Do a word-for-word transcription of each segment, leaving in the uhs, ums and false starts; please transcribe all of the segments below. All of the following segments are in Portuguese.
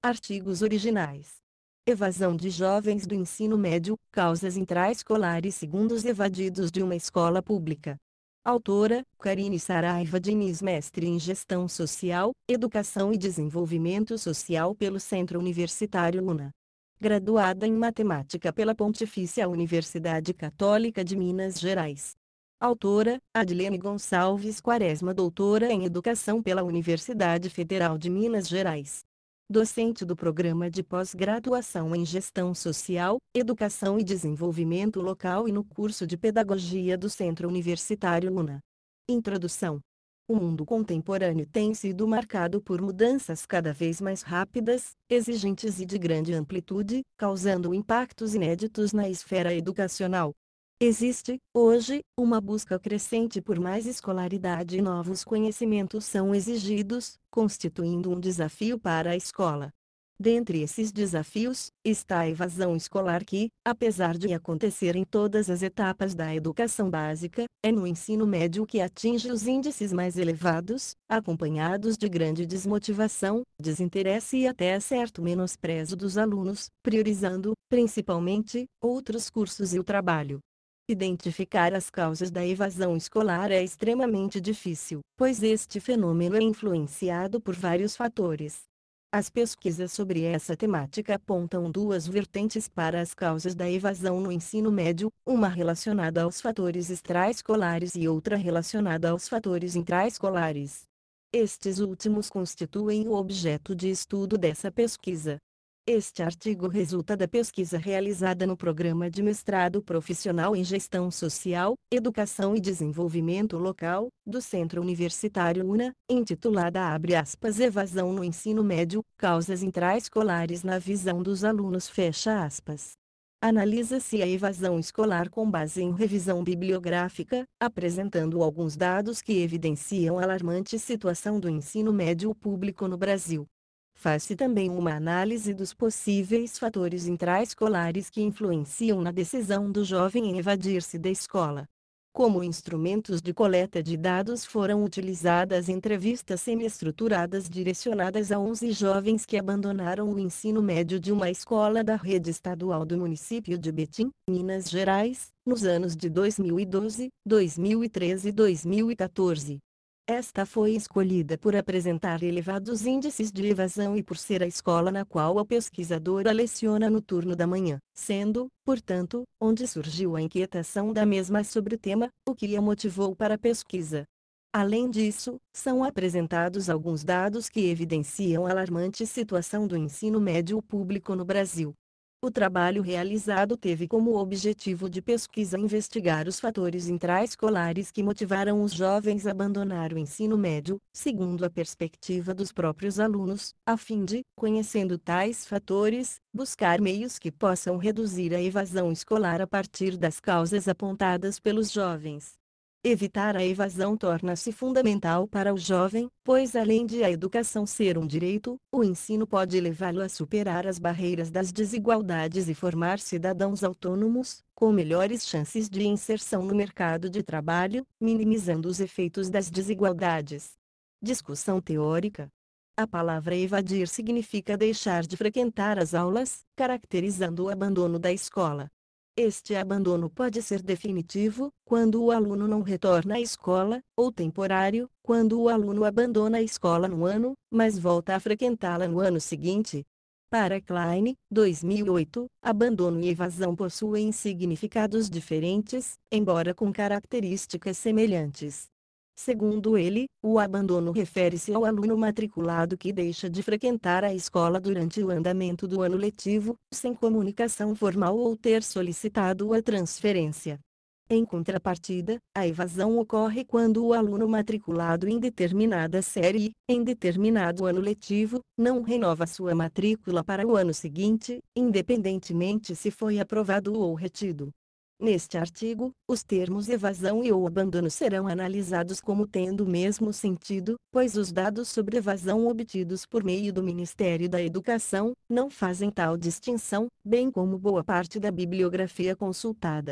Artigos originais. Evasão de jovens do ensino médio, causas intraescolares segundo os evadidos de uma escola pública. Autora, Karine Saraiva Diniz, mestre em Gestão Social, Educação e Desenvolvimento Social pelo Centro Universitário UNA. Graduada em Matemática pela Pontifícia Universidade Católica de Minas Gerais. Autora, Adilene Gonçalves Quaresma, doutora em Educação pela Universidade Federal de Minas Gerais. Docente do Programa de Pós-Graduação em Gestão Social, Educação e Desenvolvimento Local e no curso de Pedagogia do Centro Universitário UNA. Introdução. O mundo contemporâneo tem sido marcado por mudanças cada vez mais rápidas, exigentes e de grande amplitude, causando impactos inéditos na esfera educacional. Existe, hoje, uma busca crescente por mais escolaridade e novos conhecimentos são exigidos, constituindo um desafio para a escola. Dentre esses desafios, está a evasão escolar que, apesar de acontecer em todas as etapas da educação básica, é no ensino médio que atinge os índices mais elevados, acompanhados de grande desmotivação, desinteresse e até certo menosprezo dos alunos, priorizando, principalmente, outros cursos e o trabalho. Identificar as causas da evasão escolar é extremamente difícil, pois este fenômeno é influenciado por vários fatores. As pesquisas sobre essa temática apontam duas vertentes para as causas da evasão no ensino médio, uma relacionada aos fatores extraescolares e outra relacionada aos fatores intraescolares. Estes últimos constituem o objeto de estudo dessa pesquisa. Este artigo resulta da pesquisa realizada no Programa de Mestrado Profissional em Gestão Social, Educação e Desenvolvimento Local, do Centro Universitário UNA, intitulada abre aspas, Evasão no Ensino Médio, Causas Intraescolares na Visão dos Alunos fecha aspas. Analisa-se a evasão escolar com base em revisão bibliográfica, apresentando alguns dados que evidenciam a alarmante situação do ensino médio público no Brasil. Faz-se também uma análise dos possíveis fatores intraescolares que influenciam na decisão do jovem em evadir-se da escola. Como instrumentos de coleta de dados foram utilizadas entrevistas semi-estruturadas direcionadas a onze jovens que abandonaram o ensino médio de uma escola da rede estadual do município de Betim, Minas Gerais, nos anos de dois mil e doze, dois mil e treze e dois mil e quatorze. Esta foi escolhida por apresentar elevados índices de evasão e por ser a escola na qual a pesquisadora leciona no turno da manhã, sendo, portanto, onde surgiu a inquietação da mesma sobre o tema, o que a motivou para a pesquisa. Além disso, são apresentados alguns dados que evidenciam a alarmante situação do ensino médio público no Brasil. O trabalho realizado teve como objetivo de pesquisa investigar os fatores intraescolares que motivaram os jovens a abandonar o ensino médio, segundo a perspectiva dos próprios alunos, a fim de, conhecendo tais fatores, buscar meios que possam reduzir a evasão escolar a partir das causas apontadas pelos jovens. Evitar a evasão torna-se fundamental para o jovem, pois além de a educação ser um direito, o ensino pode levá-lo a superar as barreiras das desigualdades e formar cidadãos autônomos, com melhores chances de inserção no mercado de trabalho, minimizando os efeitos das desigualdades. Discussão teórica. A palavra evadir significa deixar de frequentar as aulas, caracterizando o abandono da escola. Este abandono pode ser definitivo, quando o aluno não retorna à escola, ou temporário, quando o aluno abandona a escola no ano, mas volta a frequentá-la no ano seguinte. Para Klein, dois mil e oito, abandono e evasão possuem significados diferentes, embora com características semelhantes. Segundo ele, o abandono refere-se ao aluno matriculado que deixa de frequentar a escola durante o andamento do ano letivo, sem comunicação formal ou ter solicitado a transferência. Em contrapartida, a evasão ocorre quando o aluno matriculado em determinada série, em determinado ano letivo, não renova sua matrícula para o ano seguinte, independentemente se foi aprovado ou retido. Neste artigo, os termos evasão e ou abandono serão analisados como tendo o mesmo sentido, pois os dados sobre evasão obtidos por meio do Ministério da Educação não fazem tal distinção, bem como boa parte da bibliografia consultada.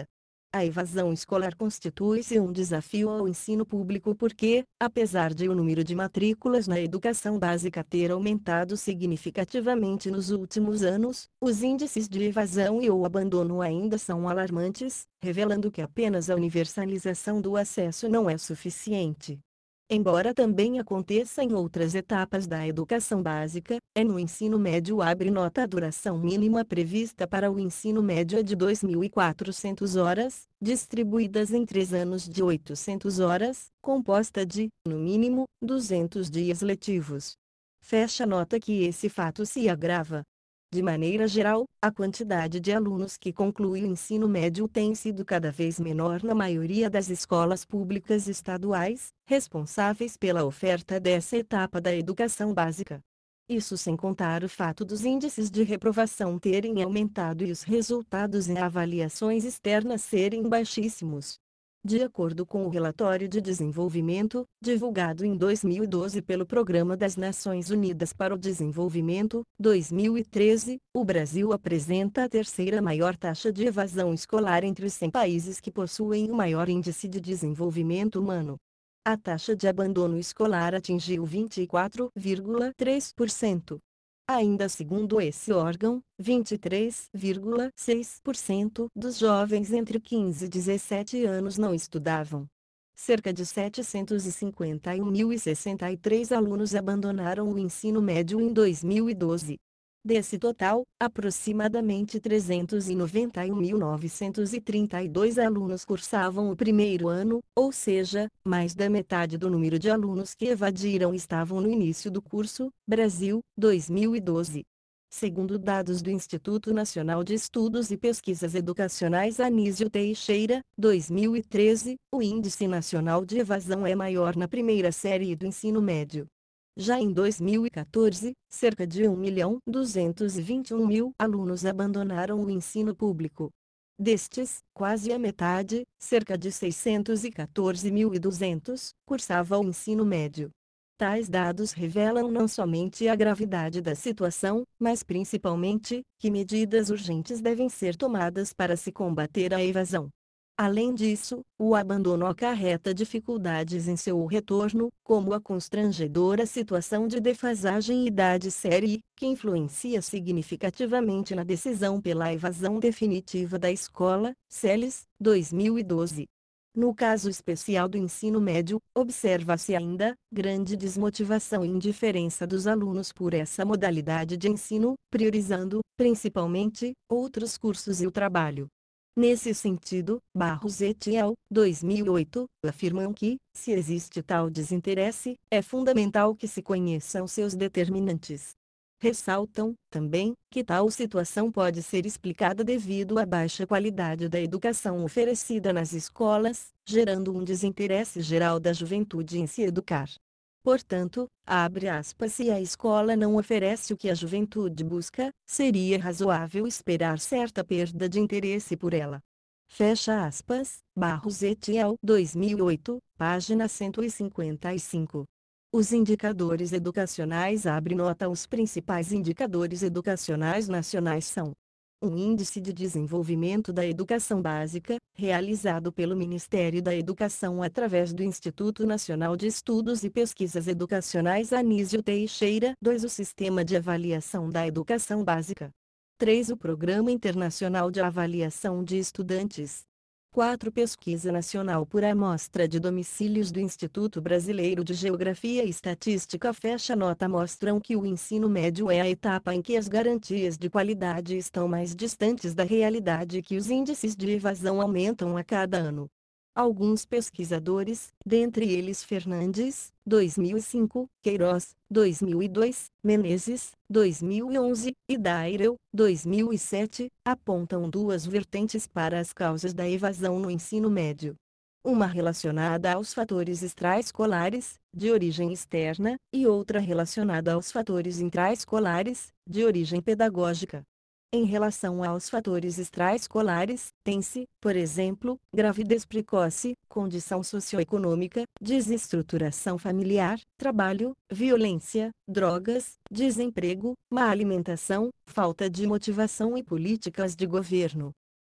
A evasão escolar constitui-se um desafio ao ensino público porque, apesar de o número de matrículas na educação básica ter aumentado significativamente nos últimos anos, os índices de evasão e ou abandono ainda são alarmantes, revelando que apenas a universalização do acesso não é suficiente. Embora também aconteça em outras etapas da educação básica, é no ensino médio abre nota a duração mínima prevista para o ensino médio é de dois mil e quatrocentas horas, distribuídas em três anos de oitocentas horas, composta de, no mínimo, duzentos dias letivos. Fecha nota que esse fato se agrava. De maneira geral, a quantidade de alunos que concluem o ensino médio tem sido cada vez menor na maioria das escolas públicas estaduais, responsáveis pela oferta dessa etapa da educação básica. Isso sem contar o fato dos índices de reprovação terem aumentado e os resultados em avaliações externas serem baixíssimos. De acordo com o Relatório de Desenvolvimento, divulgado em dois mil e doze pelo Programa das Nações Unidas para o Desenvolvimento, dois mil e treze, o Brasil apresenta a terceira maior taxa de evasão escolar entre os cem países que possuem o maior índice de desenvolvimento humano. A taxa de abandono escolar atingiu vinte e quatro vírgula três por cento. Ainda segundo esse órgão, vinte e três vírgula seis por cento dos jovens entre quinze e dezessete anos não estudavam. Cerca de setecentos e cinquenta e um mil e sessenta e três alunos abandonaram o ensino médio em dois mil e doze. Desse total, aproximadamente trezentos e noventa e um mil novecentos e trinta e dois alunos cursavam o primeiro ano, ou seja, mais da metade do número de alunos que evadiram estavam no início do curso. Brasil, dois mil e doze. Segundo dados do Instituto Nacional de Estudos e Pesquisas Educacionais Anísio Teixeira, dois mil e treze, o índice nacional de evasão é maior na primeira série do ensino médio. Já em dois mil e quatorze, cerca de um milhão duzentos e vinte e um mil alunos abandonaram o ensino público. Destes, quase a metade, cerca de seiscentos e quatorze mil e duzentos, cursava o ensino médio. Tais dados revelam não somente a gravidade da situação, mas principalmente, que medidas urgentes devem ser tomadas para se combater a evasão. Além disso, o abandono acarreta dificuldades em seu retorno, como a constrangedora situação de defasagem idade-série, que influencia significativamente na decisão pela evasão definitiva da escola, Celes, dois mil e doze. No caso especial do ensino médio, observa-se ainda grande desmotivação e indiferença dos alunos por essa modalidade de ensino, priorizando, principalmente, outros cursos e o trabalho. Nesse sentido, Barros et al., dois mil e oito, afirmam que, se existe tal desinteresse, é fundamental que se conheçam seus determinantes. Ressaltam, também, que tal situação pode ser explicada devido à baixa qualidade da educação oferecida nas escolas, gerando um desinteresse geral da juventude em se educar. Portanto, abre aspas, se a escola não oferece o que a juventude busca, seria razoável esperar certa perda de interesse por ela. Fecha aspas, Barros et al., dois mil e oito, página cento e cinquenta e cinco. Os indicadores educacionais abre nota. Os principais indicadores educacionais nacionais são: um Índice de Desenvolvimento da Educação Básica, realizado pelo Ministério da Educação através do Instituto Nacional de Estudos e Pesquisas Educacionais Anísio Teixeira. dois O Sistema de Avaliação da Educação Básica. três O Programa Internacional de Avaliação de Estudantes. quatro Pesquisa Nacional por Amostra de Domicílios do Instituto Brasileiro de Geografia e Estatística. Fecha nota. Mostram que o ensino médio é a etapa em que as garantias de qualidade estão mais distantes da realidade e que os índices de evasão aumentam a cada ano. Alguns pesquisadores, dentre eles Fernandes, dois mil e cinco, Queiroz, dois mil e dois, Menezes, dois mil e onze, e Dairel, dois mil e sete, apontam duas vertentes para as causas da evasão no ensino médio. Uma relacionada aos fatores extraescolares, de origem externa, e outra relacionada aos fatores intraescolares, de origem pedagógica. Em relação aos fatores extraescolares, tem-se, por exemplo, gravidez precoce, condição socioeconômica, desestruturação familiar, trabalho, violência, drogas, desemprego, má alimentação, falta de motivação e políticas de governo.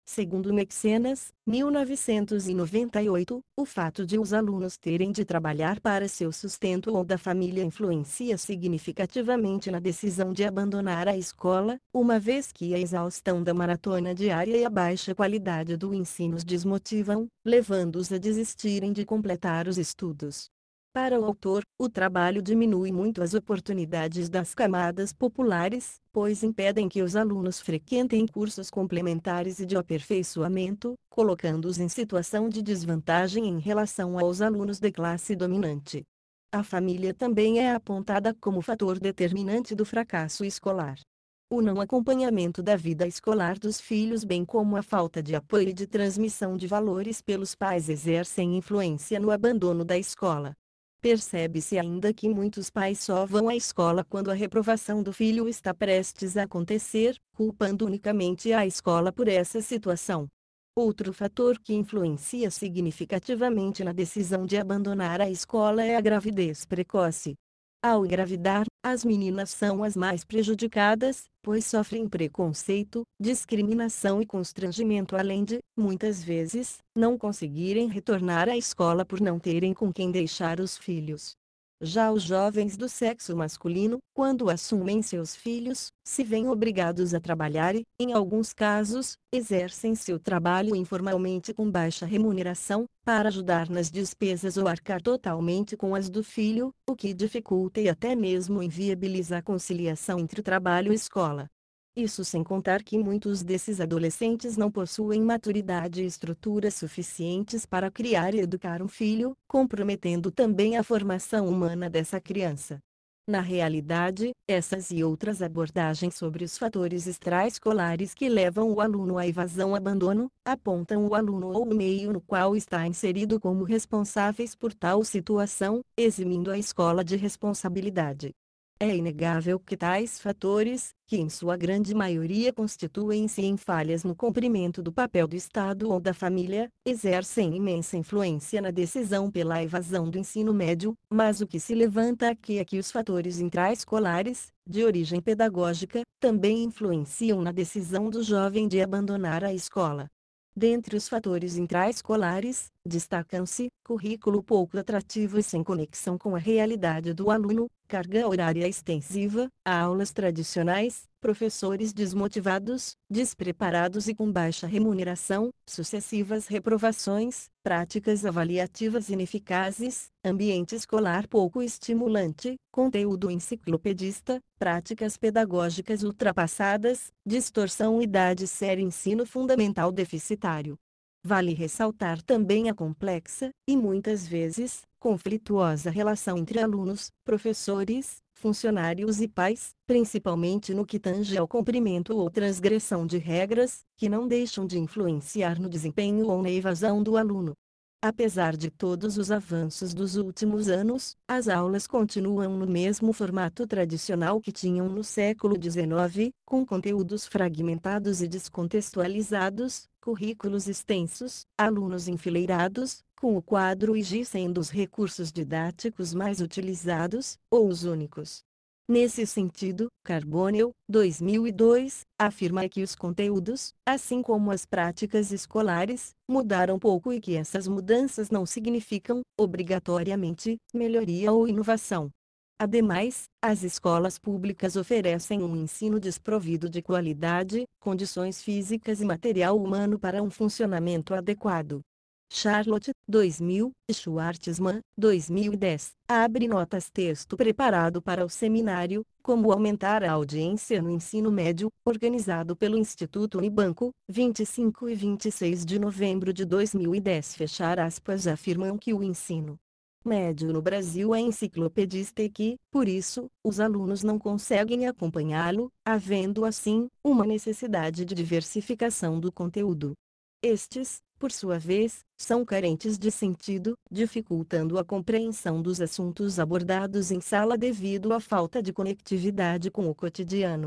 Segundo Mecenas, mil novecentos e noventa e oito, o fato de os alunos terem de trabalhar para seu sustento ou da família influencia significativamente na decisão de abandonar a escola, uma vez que a exaustão da maratona diária e a baixa qualidade do ensino os desmotivam, levando-os a desistirem de completar os estudos. Para o autor, o trabalho diminui muito as oportunidades das camadas populares, pois impedem que os alunos frequentem cursos complementares e de aperfeiçoamento, colocando-os em situação de desvantagem em relação aos alunos de classe dominante. A família também é apontada como fator determinante do fracasso escolar. O não acompanhamento da vida escolar dos filhos, bem como a falta de apoio e de transmissão de valores pelos pais, exercem influência no abandono da escola. Percebe-se ainda que muitos pais só vão à escola quando a reprovação do filho está prestes a acontecer, culpando unicamente a escola por essa situação. Outro fator que influencia significativamente na decisão de abandonar a escola é a gravidez precoce. Ao engravidar, as meninas são as mais prejudicadas, pois sofrem preconceito, discriminação e constrangimento, além de, muitas vezes, não conseguirem retornar à escola por não terem com quem deixar os filhos. Já os jovens do sexo masculino, quando assumem seus filhos, se veem obrigados a trabalhar e, em alguns casos, exercem seu trabalho informalmente com baixa remuneração, para ajudar nas despesas ou arcar totalmente com as do filho, o que dificulta e até mesmo inviabiliza a conciliação entre o trabalho e escola. Isso sem contar que muitos desses adolescentes não possuem maturidade e estrutura suficientes para criar e educar um filho, comprometendo também a formação humana dessa criança. Na realidade, essas e outras abordagens sobre os fatores extraescolares que levam o aluno à evasão-abandono, apontam o aluno ou o meio no qual está inserido como responsáveis por tal situação, eximindo a escola de responsabilidade. É inegável que tais fatores, que em sua grande maioria constituem-se em falhas no cumprimento do papel do Estado ou da família, exercem imensa influência na decisão pela evasão do ensino médio, mas o que se levanta aqui é que os fatores intraescolares, de origem pedagógica, também influenciam na decisão do jovem de abandonar a escola. Dentre os fatores intraescolares, destacam-se currículo pouco atrativo e sem conexão com a realidade do aluno, carga horária extensiva, aulas tradicionais, professores desmotivados, despreparados e com baixa remuneração, sucessivas reprovações, práticas avaliativas ineficazes, ambiente escolar pouco estimulante, conteúdo enciclopedista, práticas pedagógicas ultrapassadas, distorção idade séria, ensino fundamental deficitário. Vale ressaltar também a complexa, e muitas vezes, conflituosa relação entre alunos, professores, funcionários e pais, principalmente no que tange ao cumprimento ou transgressão de regras, que não deixam de influenciar no desempenho ou na evasão do aluno. Apesar de todos os avanços dos últimos anos, as aulas continuam no mesmo formato tradicional que tinham no século dezenove, com conteúdos fragmentados e descontextualizados, currículos extensos, alunos enfileirados, com o quadro e giz sendo os recursos didáticos mais utilizados, ou os únicos. Nesse sentido, Carbonell, dois mil e dois, afirma que os conteúdos, assim como as práticas escolares, mudaram pouco e que essas mudanças não significam, obrigatoriamente, melhoria ou inovação. Ademais, as escolas públicas oferecem um ensino desprovido de qualidade, condições físicas e material humano para um funcionamento adequado. Charlotte, dois mil, e Schwartzman, dois mil e dez, abre notas texto preparado para o seminário, Como Aumentar a Audiência no Ensino Médio, organizado pelo Instituto Unibanco, vinte e cinco e vinte e seis de novembro de dois mil e dez. Fechar aspas, afirmam que o ensino médio no Brasil é enciclopedista e que, por isso, os alunos não conseguem acompanhá-lo, havendo assim, uma necessidade de diversificação do conteúdo. Estes, por sua vez, são carentes de sentido, dificultando a compreensão dos assuntos abordados em sala devido à falta de conectividade com o cotidiano.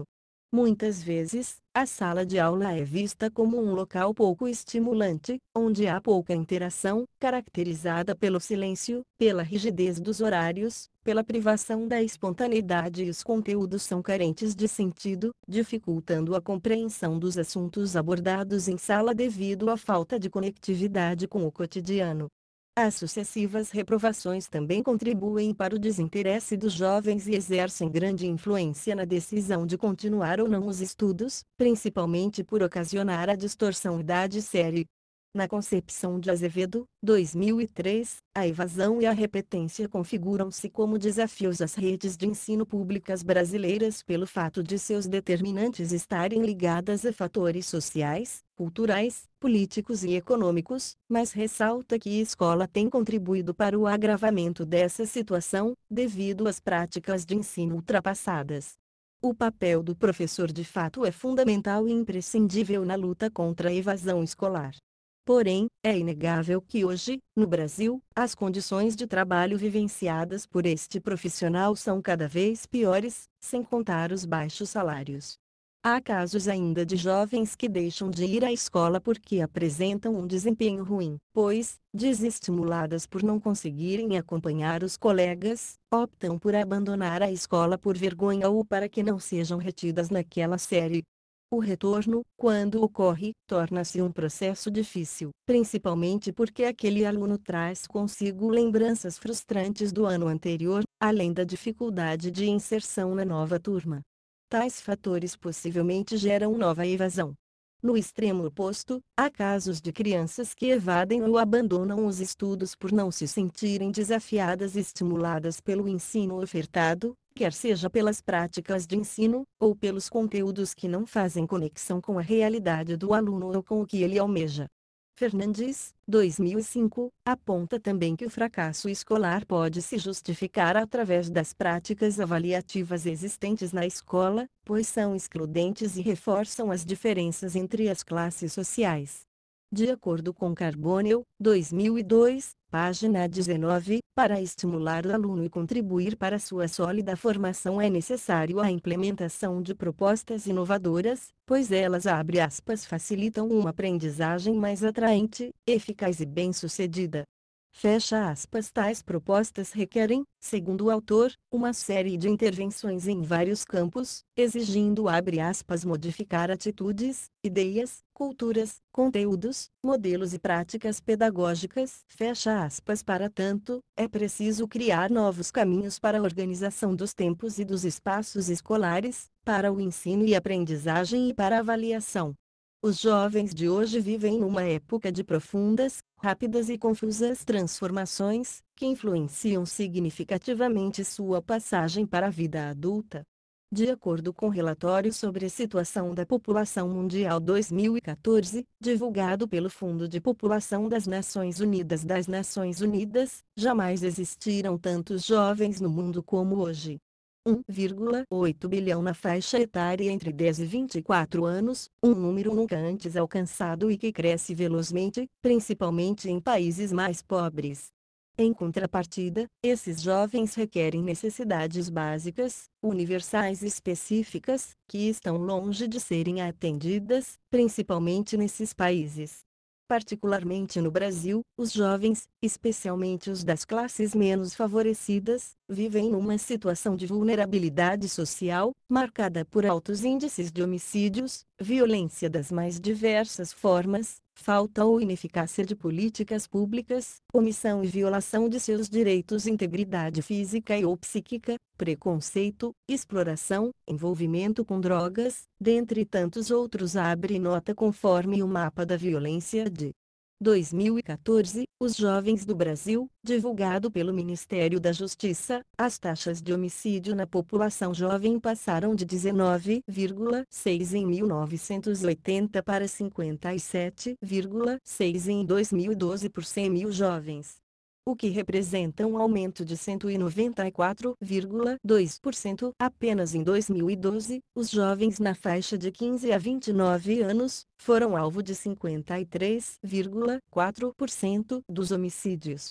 Muitas vezes, a sala de aula é vista como um local pouco estimulante, onde há pouca interação, caracterizada pelo silêncio, pela rigidez dos horários, pela privação da espontaneidade e os conteúdos são carentes de sentido, dificultando a compreensão dos assuntos abordados em sala devido à falta de conectividade com o cotidiano. As sucessivas reprovações também contribuem para o desinteresse dos jovens e exercem grande influência na decisão de continuar ou não os estudos, principalmente por ocasionar a distorção idade-série. Na concepção de Azevedo, dois mil e três, a evasão e a repetência configuram-se como desafios às redes de ensino públicas brasileiras pelo fato de seus determinantes estarem ligadas a fatores sociais, culturais, políticos e econômicos, mas ressalta que a escola tem contribuído para o agravamento dessa situação, devido às práticas de ensino ultrapassadas. O papel do professor de fato é fundamental e imprescindível na luta contra a evasão escolar. Porém, é inegável que hoje, no Brasil, as condições de trabalho vivenciadas por este profissional são cada vez piores, sem contar os baixos salários. Há casos ainda de jovens que deixam de ir à escola porque apresentam um desempenho ruim, pois, desestimuladas por não conseguirem acompanhar os colegas, optam por abandonar a escola por vergonha ou para que não sejam retidas naquela série. O retorno, quando ocorre, torna-se um processo difícil, principalmente porque aquele aluno traz consigo lembranças frustrantes do ano anterior, além da dificuldade de inserção na nova turma. Tais fatores possivelmente geram nova evasão. No extremo oposto, há casos de crianças que evadem ou abandonam os estudos por não se sentirem desafiadas e estimuladas pelo ensino ofertado, quer seja pelas práticas de ensino, ou pelos conteúdos que não fazem conexão com a realidade do aluno ou com o que ele almeja. Fernandes, dois mil e cinco, aponta também que o fracasso escolar pode se justificar através das práticas avaliativas existentes na escola, pois são excludentes e reforçam as diferenças entre as classes sociais. De acordo com Carbonell, dois mil e dois, página dezenove, para estimular o aluno e contribuir para sua sólida formação é necessário a implementação de propostas inovadoras, pois elas abre aspas facilitam uma aprendizagem mais atraente, eficaz e bem-sucedida. Fecha aspas. Tais propostas requerem, segundo o autor, uma série de intervenções em vários campos, exigindo abre aspas modificar atitudes, ideias, culturas, conteúdos, modelos e práticas pedagógicas. Fecha aspas. Para tanto, é preciso criar novos caminhos para a organização dos tempos e dos espaços escolares, para o ensino e aprendizagem e para a avaliação. Os jovens de hoje vivem numa época de profundas, rápidas e confusas transformações, que influenciam significativamente sua passagem para a vida adulta. De acordo com o relatório sobre a situação da população mundial dois mil e quatorze, divulgado pelo Fundo de População das Nações Unidas das Nações Unidas, jamais existiram tantos jovens no mundo como hoje. um vírgula oito bilhão na faixa etária entre dez e vinte e quatro anos, um número nunca antes alcançado e que cresce velozmente, principalmente em países mais pobres. Em contrapartida, esses jovens requerem necessidades básicas, universais e específicas, que estão longe de serem atendidas, principalmente nesses países. Particularmente no Brasil, os jovens, especialmente os das classes menos favorecidas, vivem numa situação de vulnerabilidade social, marcada por altos índices de homicídios, violência das mais diversas formas, falta ou ineficácia de políticas públicas, omissão e violação de seus direitos de integridade física e ou psíquica, preconceito, exploração, envolvimento com drogas, dentre tantos outros. Abre nota conforme o mapa da violência de dois mil e quatorze, os jovens do Brasil, divulgado pelo Ministério da Justiça, as taxas de homicídio na população jovem passaram de dezenove vírgula seis em mil novecentos e oitenta para cinquenta e sete vírgula seis em dois mil e doze por cem mil jovens, o que representa um aumento de cento e noventa e quatro vírgula dois por cento. Apenas em dois mil e doze, os jovens na faixa de quinze a vinte e nove anos, foram alvo de cinquenta e três vírgula quatro por cento dos homicídios.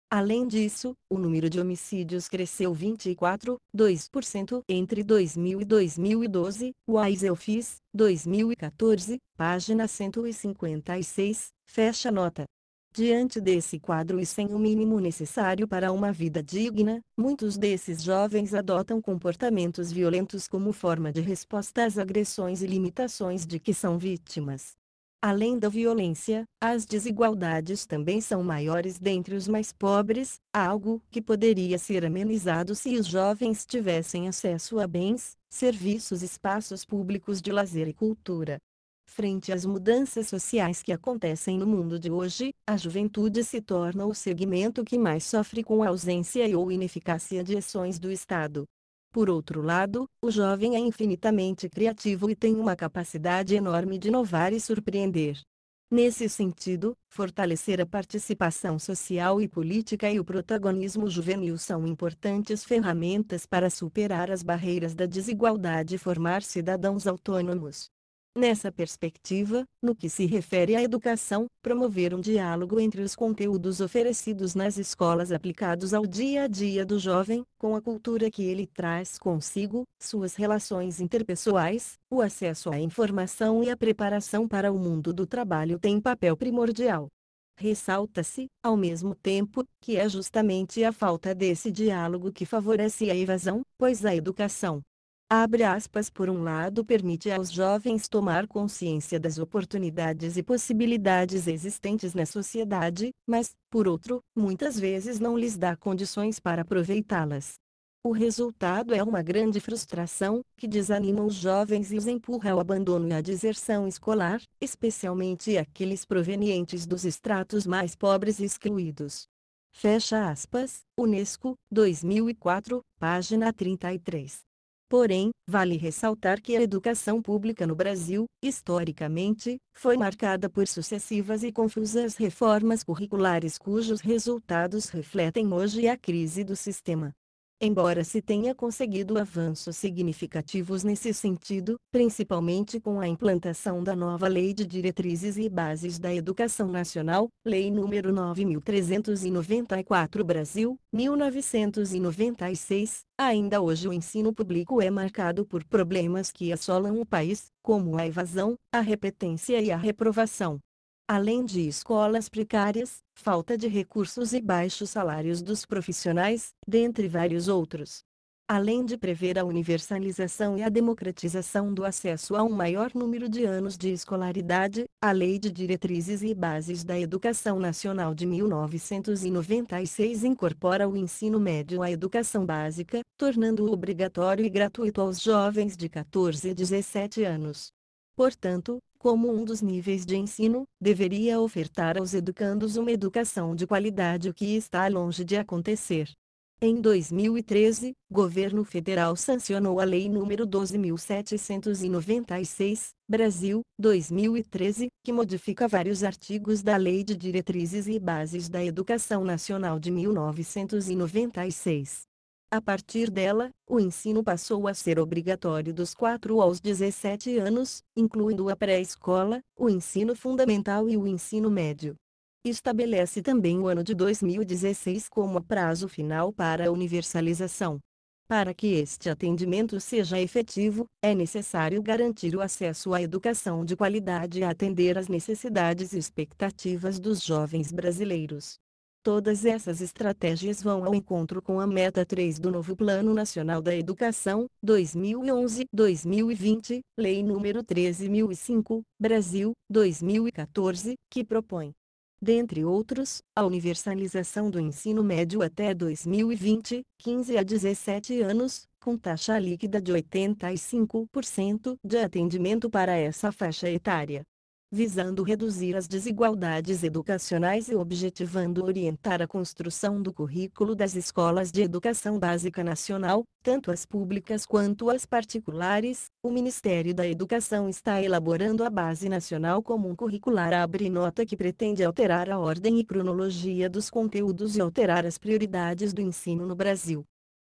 Além disso, o número de homicídios cresceu vinte e quatro vírgula dois por cento entre dois mil e dois mil e doze. Wise eu fiz, dois mil e quatorze, página cento e cinquenta e seis, fecha nota. Diante desse quadro e sem o mínimo necessário para uma vida digna, muitos desses jovens adotam comportamentos violentos como forma de resposta às agressões e limitações de que são vítimas. Além da violência, as desigualdades também são maiores dentre os mais pobres, algo que poderia ser amenizado se os jovens tivessem acesso a bens, serviços, espaços públicos de lazer e cultura. Frente às mudanças sociais que acontecem no mundo de hoje, a juventude se torna o segmento que mais sofre com a ausência e ou ineficácia de ações do Estado. Por outro lado, o jovem é infinitamente criativo e tem uma capacidade enorme de inovar e surpreender. Nesse sentido, fortalecer a participação social e política e o protagonismo juvenil são importantes ferramentas para superar as barreiras da desigualdade e formar cidadãos autônomos. Nessa perspectiva, no que se refere à educação, promover um diálogo entre os conteúdos oferecidos nas escolas aplicados ao dia a dia do jovem, com a cultura que ele traz consigo, suas relações interpessoais, o acesso à informação e a preparação para o mundo do trabalho tem papel primordial. Ressalta-se, ao mesmo tempo, que é justamente a falta desse diálogo que favorece a evasão, pois a educação, abre aspas, por um lado, permite aos jovens tomar consciência das oportunidades e possibilidades existentes na sociedade, mas, por outro, muitas vezes não lhes dá condições para aproveitá-las. O resultado é uma grande frustração, que desanima os jovens e os empurra ao abandono e à deserção escolar, especialmente aqueles provenientes dos estratos mais pobres e excluídos. Fecha aspas, Unesco, dois mil e quatro, página trinta e três. Porém, vale ressaltar que a educação pública no Brasil, historicamente, foi marcada por sucessivas e confusas reformas curriculares cujos resultados refletem hoje a crise do sistema. Embora se tenha conseguido avanços significativos nesse sentido, principalmente com a implantação da nova Lei de Diretrizes e Bases da Educação Nacional, Lei número nove mil trezentos e noventa e quatro Brasil, mil novecentos e noventa e seis, ainda hoje o ensino público é marcado por problemas que assolam o país, como a evasão, a repetência e a reprovação. Além de escolas precárias, falta de recursos e baixos salários dos profissionais, dentre vários outros. Além de prever a universalização e a democratização do acesso a um maior número de anos de escolaridade, a Lei de Diretrizes e Bases da Educação Nacional de mil novecentos e noventa e seis incorpora o ensino médio à educação básica, tornando-o obrigatório e gratuito aos jovens de quatorze a dezessete anos. Portanto, como um dos níveis de ensino, deveria ofertar aos educandos uma educação de qualidade, o que está longe de acontecer. Em dois mil e treze, o governo federal sancionou a Lei número doze mil setecentos e noventa e seis, Brasil, dois mil e treze, que modifica vários artigos da Lei de Diretrizes e Bases da Educação Nacional de mil novecentos e noventa e seis. A partir dela, o ensino passou a ser obrigatório dos quatro aos dezessete anos, incluindo a pré-escola, o ensino fundamental e o ensino médio. Estabelece também o ano de dois mil e dezesseis como prazo final para a universalização. Para que este atendimento seja efetivo, é necessário garantir o acesso à educação de qualidade e atender às necessidades e expectativas dos jovens brasileiros. Todas essas estratégias vão ao encontro com a meta três do novo Plano Nacional da Educação, dois mil e onze a dois mil e vinte, Lei número treze mil e cinco, Brasil, dois mil e quatorze, que propõe, dentre outros, a universalização do ensino médio até dois mil e vinte, quinze a dezessete anos, com taxa líquida de oitenta e cinco por cento de atendimento para essa faixa etária. Visando reduzir as desigualdades educacionais e objetivando orientar a construção do currículo das escolas de educação básica nacional, tanto as públicas quanto as particulares, o Ministério da Educação está elaborando a Base Nacional Comum Curricular. Abre nota que pretende alterar a ordem e cronologia dos conteúdos e alterar as prioridades do ensino no Brasil.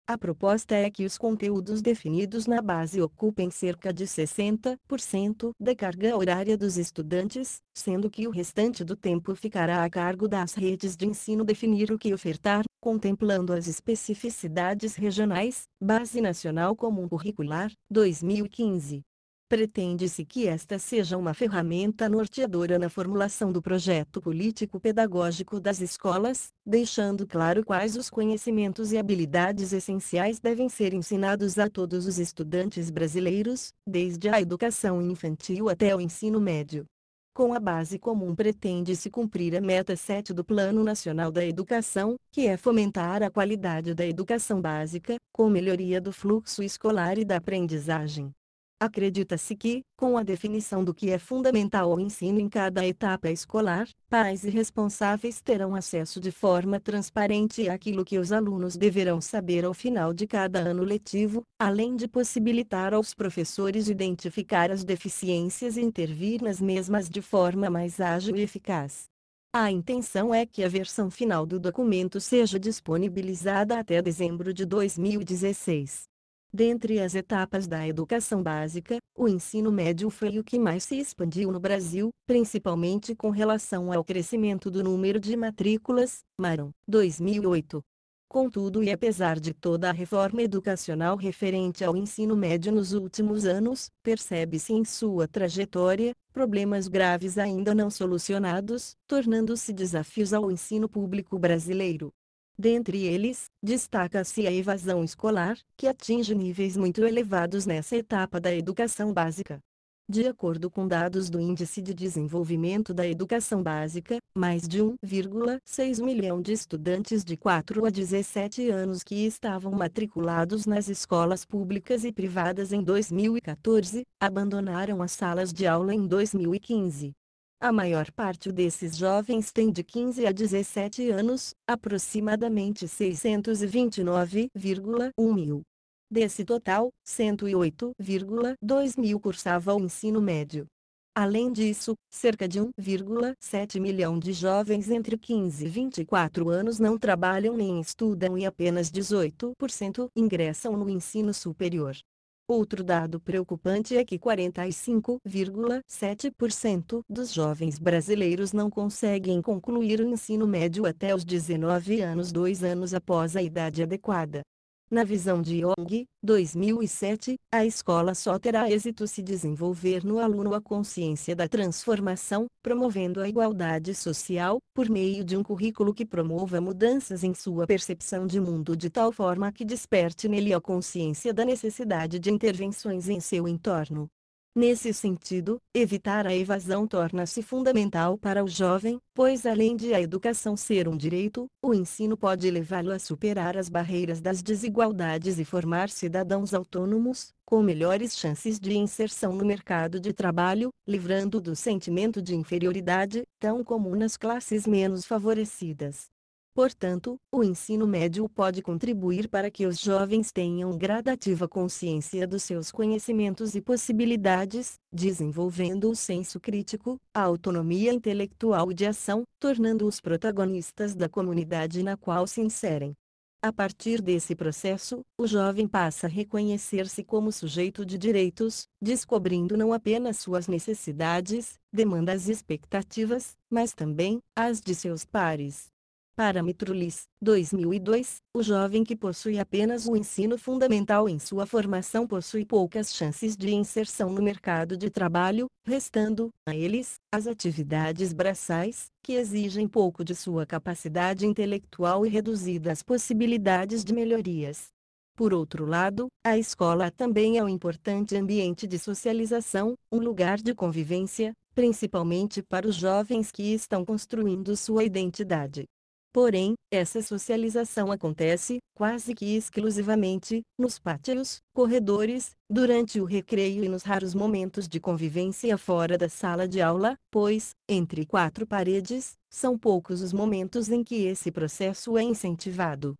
A proposta é que os conteúdos definidos na base ocupem cerca de sessenta por cento da carga horária dos estudantes, sendo que o restante do tempo ficará a cargo das redes de ensino definir o que ofertar, contemplando as especificidades regionais. Base Nacional Comum Curricular, dois mil e quinze. Pretende-se que esta seja uma ferramenta norteadora na formulação do projeto político-pedagógico das escolas, deixando claro quais os conhecimentos e habilidades essenciais devem ser ensinados a todos os estudantes brasileiros, desde a educação infantil até o ensino médio. Com a base comum pretende-se cumprir a meta sete do Plano Nacional da Educação, que é fomentar a qualidade da educação básica, com melhoria do fluxo escolar e da aprendizagem. Acredita-se que, com a definição do que é fundamental ao ensino em cada etapa escolar, pais e responsáveis terão acesso de forma transparente àquilo que os alunos deverão saber ao final de cada ano letivo, além de possibilitar aos professores identificar as deficiências e intervir nas mesmas de forma mais ágil e eficaz. A intenção é que a versão final do documento seja disponibilizada até dezembro de dois mil e dezesseis. Dentre as etapas da educação básica, o ensino médio foi o que mais se expandiu no Brasil, principalmente com relação ao crescimento do número de matrículas, Maron, dois mil e oito. Contudo, e apesar de toda a reforma educacional referente ao ensino médio nos últimos anos, percebe-se em sua trajetória problemas graves ainda não solucionados, tornando-se desafios ao ensino público brasileiro. Dentre eles, destaca-se a evasão escolar, que atinge níveis muito elevados nessa etapa da educação básica. De acordo com dados do Índice de Desenvolvimento da Educação Básica, mais de um vírgula seis milhão de estudantes de quatro a dezessete anos que estavam matriculados nas escolas públicas e privadas em dois mil e quatorze, abandonaram as salas de aula em dois mil e quinze. A maior parte desses jovens tem de quinze a dezessete anos, aproximadamente seiscentos e vinte e nove vírgula um mil. Desse total, cento e oito vírgula dois mil cursava o ensino médio. Além disso, cerca de um vírgula sete milhão de jovens entre quinze e vinte e quatro anos não trabalham nem estudam e apenas dezoito por cento ingressam no ensino superior. Outro dado preocupante é que quarenta e cinco vírgula sete por cento dos jovens brasileiros não conseguem concluir o ensino médio até os dezenove anos, dois anos após a idade adequada. Na visão de Young, dois mil e sete, a escola só terá êxito se desenvolver no aluno a consciência da transformação, promovendo a igualdade social, por meio de um currículo que promova mudanças em sua percepção de mundo de tal forma que desperte nele a consciência da necessidade de intervenções em seu entorno. Nesse sentido, evitar a evasão torna-se fundamental para o jovem, pois além de a educação ser um direito, o ensino pode levá-lo a superar as barreiras das desigualdades e formar cidadãos autônomos, com melhores chances de inserção no mercado de trabalho, livrando do sentimento de inferioridade, tão comum nas classes menos favorecidas. Portanto, o ensino médio pode contribuir para que os jovens tenham gradativa consciência dos seus conhecimentos e possibilidades, desenvolvendo o senso crítico, a autonomia intelectual e de ação, tornando-os protagonistas da comunidade na qual se inserem. A partir desse processo, o jovem passa a reconhecer-se como sujeito de direitos, descobrindo não apenas suas necessidades, demandas e expectativas, mas também as de seus pares. Parâmetro L I S, dois mil e dois, o jovem que possui apenas o ensino fundamental em sua formação possui poucas chances de inserção no mercado de trabalho, restando, a eles, as atividades braçais, que exigem pouco de sua capacidade intelectual e reduzidas possibilidades de melhorias. Por outro lado, a escola também é um importante ambiente de socialização, um lugar de convivência, principalmente para os jovens que estão construindo sua identidade. Porém, essa socialização acontece, quase que exclusivamente, nos pátios, corredores, durante o recreio e nos raros momentos de convivência fora da sala de aula, pois, entre quatro paredes, são poucos os momentos em que esse processo é incentivado.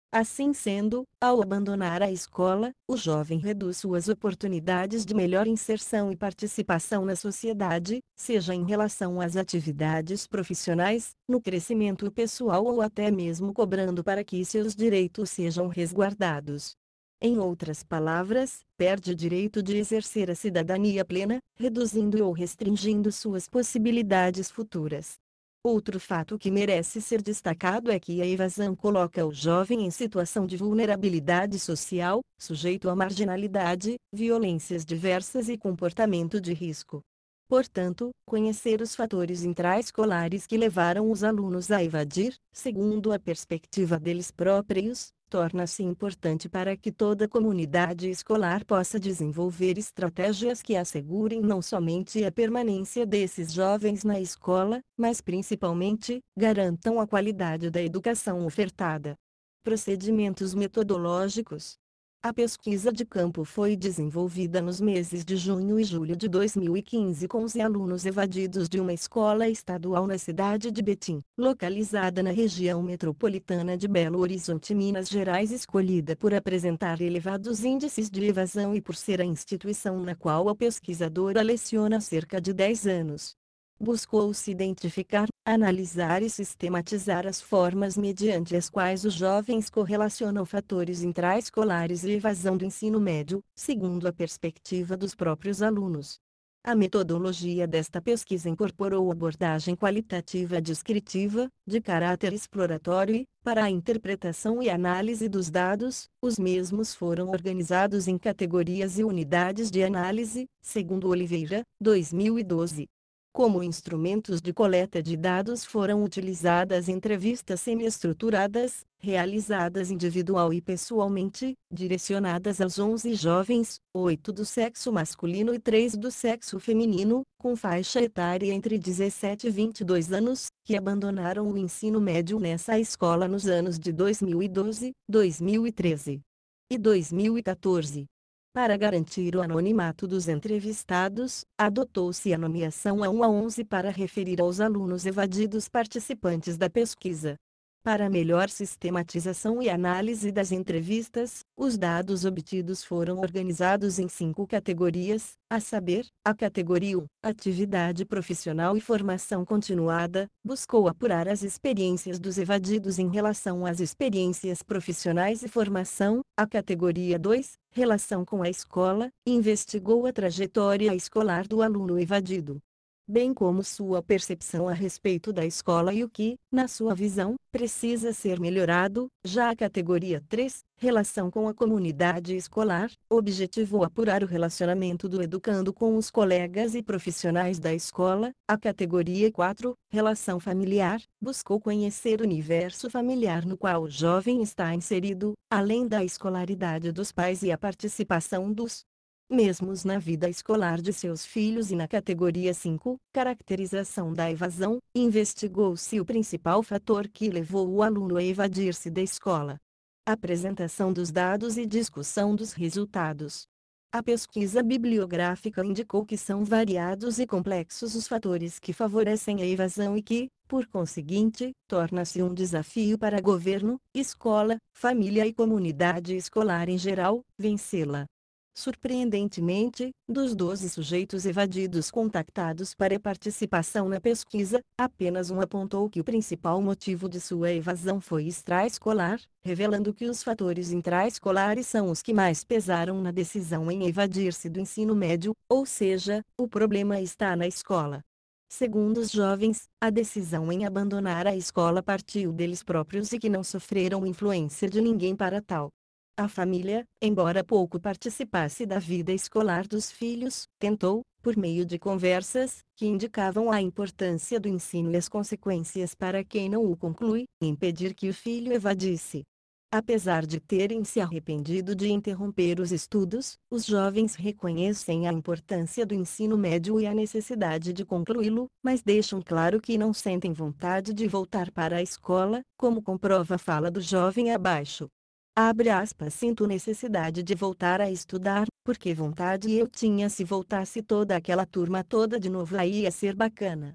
Assim sendo, ao abandonar a escola, o jovem reduz suas oportunidades de melhor inserção e participação na sociedade, seja em relação às atividades profissionais, no crescimento pessoal ou até mesmo cobrando para que seus direitos sejam resguardados. Em outras palavras, perde o direito de exercer a cidadania plena, reduzindo ou restringindo suas possibilidades futuras. Outro fato que merece ser destacado é que a evasão coloca o jovem em situação de vulnerabilidade social, sujeito à marginalidade, violências diversas e comportamento de risco. Portanto, conhecer os fatores intraescolares que levaram os alunos a evadir, segundo a perspectiva deles próprios, torna-se importante para que toda a comunidade escolar possa desenvolver estratégias que assegurem não somente a permanência desses jovens na escola, mas principalmente, garantam a qualidade da educação ofertada. Procedimentos metodológicos. A pesquisa de campo foi desenvolvida nos meses de junho e julho de dois mil e quinze com os alunos evadidos de uma escola estadual na cidade de Betim, localizada na região metropolitana de Belo Horizonte, Minas Gerais, escolhida por apresentar elevados índices de evasão e por ser a instituição na qual a pesquisadora leciona há cerca de dez anos. Buscou-se identificar, analisar e sistematizar as formas mediante as quais os jovens correlacionam fatores intraescolares e evasão do ensino médio, segundo a perspectiva dos próprios alunos. A metodologia desta pesquisa incorporou abordagem qualitativa descritiva, de caráter exploratório e, para a interpretação e análise dos dados, os mesmos foram organizados em categorias e unidades de análise, segundo Oliveira, dois mil e doze. Como instrumentos de coleta de dados foram utilizadas entrevistas semi-estruturadas, realizadas individual e pessoalmente, direcionadas aos onze jovens, oito do sexo masculino e três do sexo feminino, com faixa etária entre dezessete e vinte e dois anos, que abandonaram o ensino médio nessa escola nos anos de dois mil e doze, dois mil e treze e dois mil e quatorze. Para garantir o anonimato dos entrevistados, adotou-se a nomeação A um a onze para referir aos alunos evadidos participantes da pesquisa. Para melhor sistematização e análise das entrevistas, os dados obtidos foram organizados em cinco categorias, a saber, a categoria um, Atividade Profissional e Formação Continuada, buscou apurar as experiências dos evadidos em relação às experiências profissionais e formação, a categoria dois, Relação com a Escola, investigou a trajetória escolar do aluno evadido, bem como sua percepção a respeito da escola e o que, na sua visão, precisa ser melhorado. Já a categoria três, Relação com a Comunidade Escolar, objetivou apurar o relacionamento do educando com os colegas e profissionais da escola. A categoria quatro, Relação Familiar, buscou conhecer o universo familiar no qual o jovem está inserido, além da escolaridade dos pais e a participação dos mesmos na vida escolar de seus filhos. E na categoria cinco, Caracterização da Evasão, investigou-se o principal fator que levou o aluno a evadir-se da escola. Apresentação dos dados e discussão dos resultados. A pesquisa bibliográfica indicou que são variados e complexos os fatores que favorecem a evasão e que, por conseguinte, torna-se um desafio para governo, escola, família e comunidade escolar em geral, vencê-la. Surpreendentemente, dos doze sujeitos evadidos contactados para participação na pesquisa, apenas um apontou que o principal motivo de sua evasão foi extraescolar, revelando que os fatores intraescolares são os que mais pesaram na decisão em evadir-se do ensino médio, ou seja, o problema está na escola. Segundo os jovens, a decisão em abandonar a escola partiu deles próprios e que não sofreram influência de ninguém para tal. A família, embora pouco participasse da vida escolar dos filhos, tentou, por meio de conversas, que indicavam a importância do ensino e as consequências para quem não o conclui, impedir que o filho evadisse. Apesar de terem se arrependido de interromper os estudos, os jovens reconhecem a importância do ensino médio e a necessidade de concluí-lo, mas deixam claro que não sentem vontade de voltar para a escola, como comprova a fala do jovem abaixo. Abre aspas, sinto necessidade de voltar a estudar, porque vontade eu tinha se voltasse toda aquela turma toda de novo aí ia ser bacana.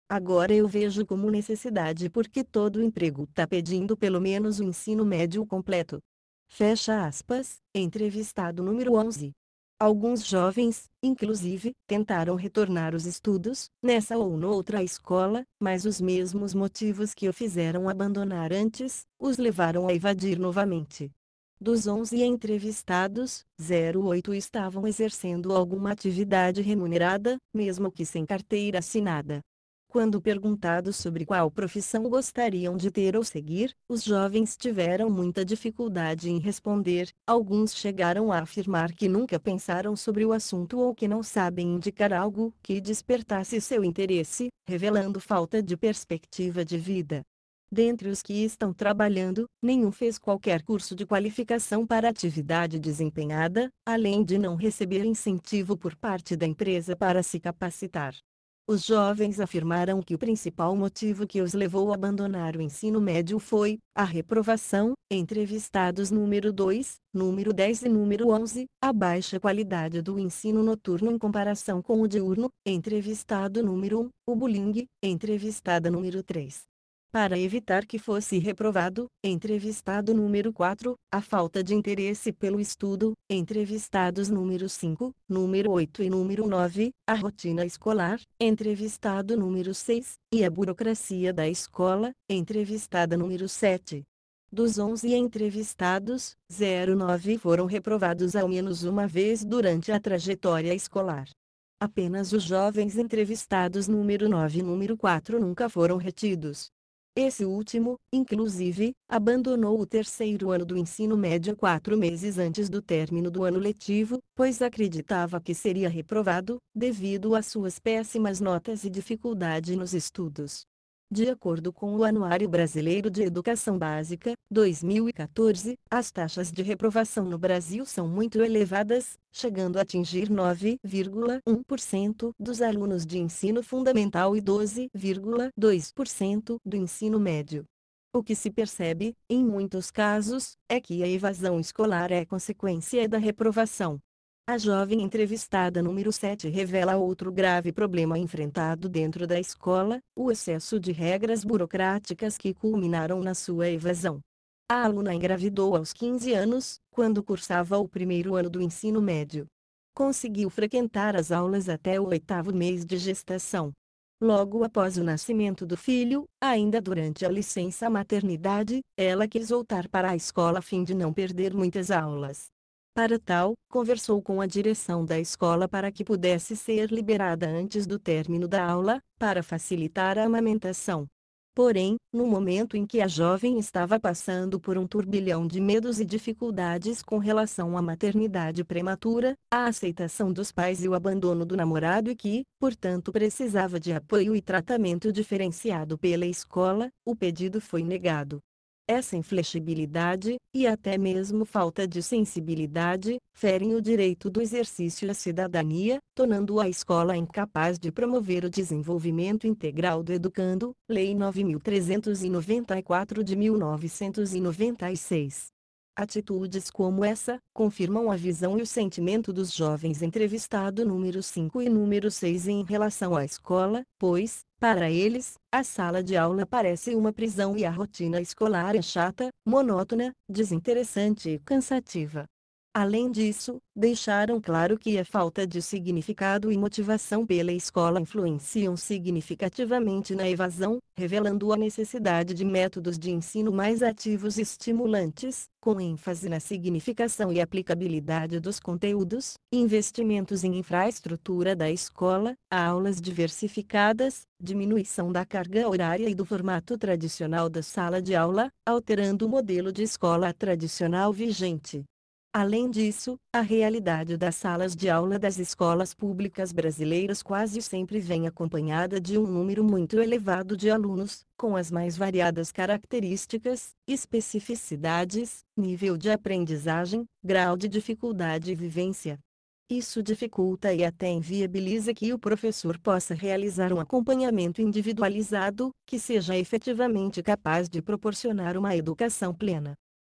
Agora eu vejo como necessidade porque todo emprego tá pedindo pelo menos o ensino médio completo. Fecha aspas, entrevistado número onze. Alguns jovens, inclusive, tentaram retornar os estudos, nessa ou noutra escola, mas os mesmos motivos que o fizeram abandonar antes, os levaram a evadir novamente. Dos onze entrevistados, oito estavam exercendo alguma atividade remunerada, mesmo que sem carteira assinada. Quando perguntados sobre qual profissão gostariam de ter ou seguir, os jovens tiveram muita dificuldade em responder. Alguns chegaram a afirmar que nunca pensaram sobre o assunto ou que não sabem indicar algo que despertasse seu interesse, revelando falta de perspectiva de vida. Dentre os que estão trabalhando, nenhum fez qualquer curso de qualificação para a atividade desempenhada, além de não receber incentivo por parte da empresa para se capacitar. Os jovens afirmaram que o principal motivo que os levou a abandonar o ensino médio foi a reprovação, entrevistados número dois, número dez e número onze, a baixa qualidade do ensino noturno em comparação com o diurno, entrevistado número um, o bullying, entrevistada número três. Para evitar que fosse reprovado, entrevistado número quatro, a falta de interesse pelo estudo, entrevistados número cinco, número oito e número nove, a rotina escolar, entrevistado número seis, e a burocracia da escola, entrevistada número sete. Dos onze entrevistados, nove foram reprovados ao menos uma vez durante a trajetória escolar. Apenas os jovens entrevistados número nove e número quatro nunca foram retidos. Esse último, inclusive, abandonou o terceiro ano do ensino médio quatro meses antes do término do ano letivo, pois acreditava que seria reprovado, devido às suas péssimas notas e dificuldade nos estudos. De acordo com o Anuário Brasileiro de Educação Básica, dois mil e quatorze, as taxas de reprovação no Brasil são muito elevadas, chegando a atingir nove vírgula um por cento dos alunos de ensino fundamental e doze vírgula dois por cento do ensino médio. O que se percebe, em muitos casos, é que a evasão escolar é consequência da reprovação. A jovem entrevistada número sete revela outro grave problema enfrentado dentro da escola, o excesso de regras burocráticas que culminaram na sua evasão. A aluna engravidou aos quinze anos, quando cursava o primeiro ano do ensino médio. Conseguiu frequentar as aulas até o oitavo mês de gestação. Logo após o nascimento do filho, ainda durante a licença maternidade, ela quis voltar para a escola a fim de não perder muitas aulas. Para tal, conversou com a direção da escola para que pudesse ser liberada antes do término da aula, para facilitar a amamentação. Porém, no momento em que a jovem estava passando por um turbilhão de medos e dificuldades com relação à maternidade prematura, a aceitação dos pais e o abandono do namorado e que, portanto, precisava de apoio e tratamento diferenciado pela escola, o pedido foi negado. Essa inflexibilidade, e até mesmo falta de sensibilidade, ferem o direito do exercício à cidadania, tornando a escola incapaz de promover o desenvolvimento integral do educando, Lei nove mil trezentos e noventa e quatro de mil novecentos e noventa e seis. Atitudes como essa, confirmam a visão e o sentimento dos jovens entrevistado número cinco e número seis em relação à escola, pois, para eles, a sala de aula parece uma prisão e a rotina escolar é chata, monótona, desinteressante e cansativa. Além disso, deixaram claro que a falta de significado e motivação pela escola influenciam significativamente na evasão, revelando a necessidade de métodos de ensino mais ativos e estimulantes, com ênfase na significação e aplicabilidade dos conteúdos, investimentos em infraestrutura da escola, aulas diversificadas, diminuição da carga horária e do formato tradicional da sala de aula, alterando o modelo de escola tradicional vigente. Além disso, a realidade das salas de aula das escolas públicas brasileiras quase sempre vem acompanhada de um número muito elevado de alunos, com as mais variadas características, especificidades, nível de aprendizagem, grau de dificuldade e vivência. Isso dificulta e até inviabiliza que o professor possa realizar um acompanhamento individualizado, que seja efetivamente capaz de proporcionar uma educação plena.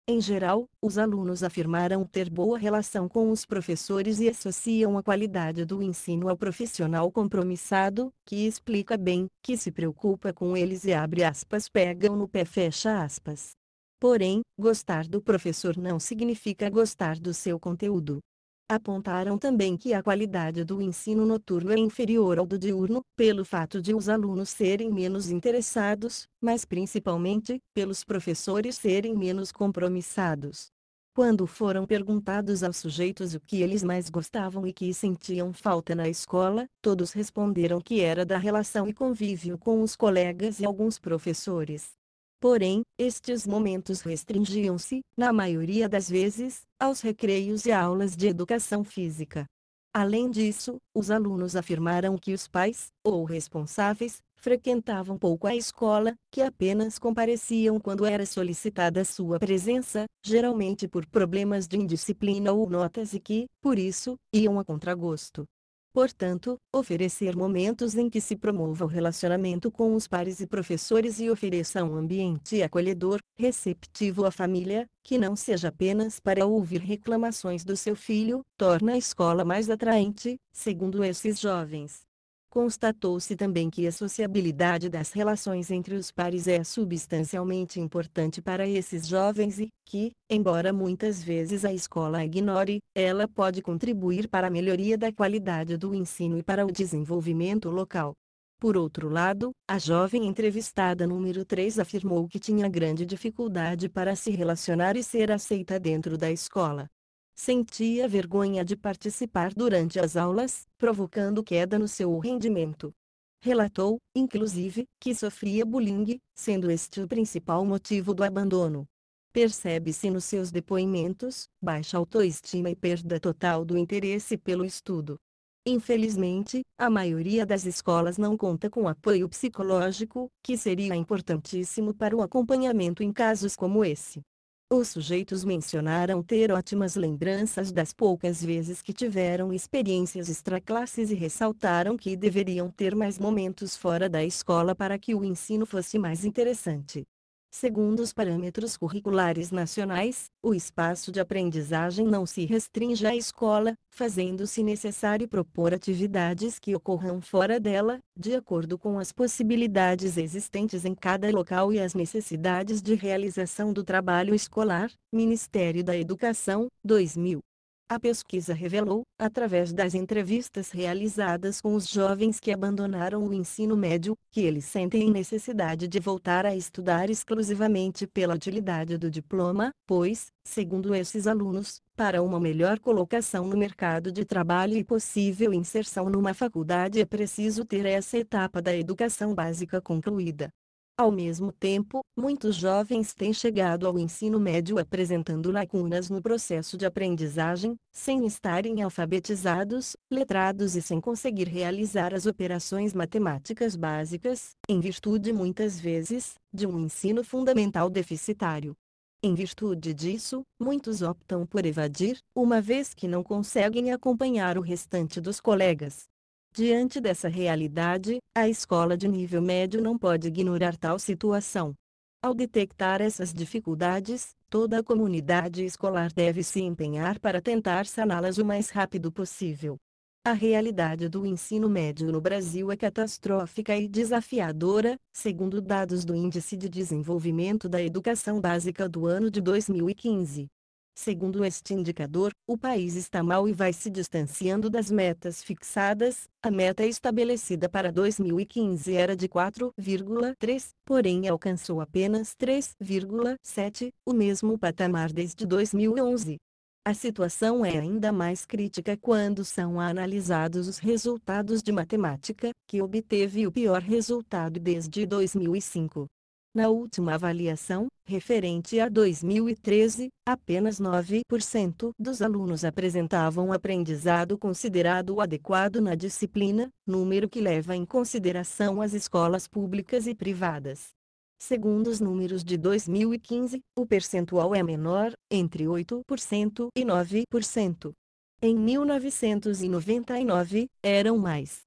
Em geral, os alunos afirmaram ter boa relação com os professores e associam a qualidade do ensino ao profissional compromissado, que explica bem, que se preocupa com eles e abre aspas pegam no pé fecha aspas. Porém, gostar do professor não significa gostar do seu conteúdo. Apontaram também que a qualidade do ensino noturno é inferior ao do diurno, pelo fato de os alunos serem menos interessados, mas principalmente, pelos professores serem menos compromissados. Quando foram perguntados aos sujeitos o que eles mais gostavam e que sentiam falta na escola, todos responderam que era da relação e convívio com os colegas e alguns professores. Porém, estes momentos restringiam-se, na maioria das vezes, aos recreios e aulas de educação física. Além disso, os alunos afirmaram que os pais, ou responsáveis, frequentavam pouco a escola, que apenas compareciam quando era solicitada sua presença, geralmente por problemas de indisciplina ou notas e que, por isso, iam a contragosto. Portanto, oferecer momentos em que se promova o relacionamento com os pares e professores e ofereça um ambiente acolhedor, receptivo à família, que não seja apenas para ouvir reclamações do seu filho, torna a escola mais atraente, segundo esses jovens. Constatou-se também que a sociabilidade das relações entre os pares é substancialmente importante para esses jovens e que, embora muitas vezes a escola a ignore, ela pode contribuir para a melhoria da qualidade do ensino e para o desenvolvimento local. Por outro lado, a jovem entrevistada número três afirmou que tinha grande dificuldade para se relacionar e ser aceita dentro da escola. Sentia vergonha de participar durante as aulas, provocando queda no seu rendimento. Relatou, inclusive, que sofria bullying, sendo este o principal motivo do abandono. Percebe-se nos seus depoimentos baixa autoestima e perda total do interesse pelo estudo. Infelizmente, a maioria das escolas não conta com apoio psicológico, que seria importantíssimo para o acompanhamento em casos como esse. Os sujeitos mencionaram ter ótimas lembranças das poucas vezes que tiveram experiências extraclasses e ressaltaram que deveriam ter mais momentos fora da escola para que o ensino fosse mais interessante. Segundo os parâmetros curriculares nacionais, o espaço de aprendizagem não se restringe à escola, fazendo-se necessário propor atividades que ocorram fora dela, de acordo com as possibilidades existentes em cada local e as necessidades de realização do trabalho escolar. Ministério da Educação, dois mil. A pesquisa revelou, através das entrevistas realizadas com os jovens que abandonaram o ensino médio, que eles sentem necessidade de voltar a estudar exclusivamente pela utilidade do diploma, pois, segundo esses alunos, para uma melhor colocação no mercado de trabalho e possível inserção numa faculdade é preciso ter essa etapa da educação básica concluída. Ao mesmo tempo, muitos jovens têm chegado ao ensino médio apresentando lacunas no processo de aprendizagem, sem estarem alfabetizados, letrados e sem conseguir realizar as operações matemáticas básicas, em virtude muitas vezes, de um ensino fundamental deficitário. Em virtude disso, muitos optam por evadir, uma vez que não conseguem acompanhar o restante dos colegas. Diante dessa realidade, a escola de nível médio não pode ignorar tal situação. Ao detectar essas dificuldades, toda a comunidade escolar deve se empenhar para tentar saná-las o mais rápido possível. A realidade do ensino médio no Brasil é catastrófica e desafiadora, segundo dados do Índice de Desenvolvimento da Educação Básica do ano de dois mil e quinze. Segundo este indicador, o país está mal e vai se distanciando das metas fixadas. A meta estabelecida para dois mil e quinze era de quatro vírgula três, porém alcançou apenas três vírgula sete, o mesmo patamar desde dois mil e onze. A situação é ainda mais crítica quando são analisados os resultados de matemática, que obteve o pior resultado desde dois mil e cinco. Na última avaliação, referente a dois mil e treze, apenas nove por cento dos alunos apresentavam aprendizado considerado adequado na disciplina, número que leva em consideração as escolas públicas e privadas. Segundo os números de dois mil e quinze, o percentual é menor, entre oito por cento e nove por cento. Em mil novecentos e noventa e nove, eram mais.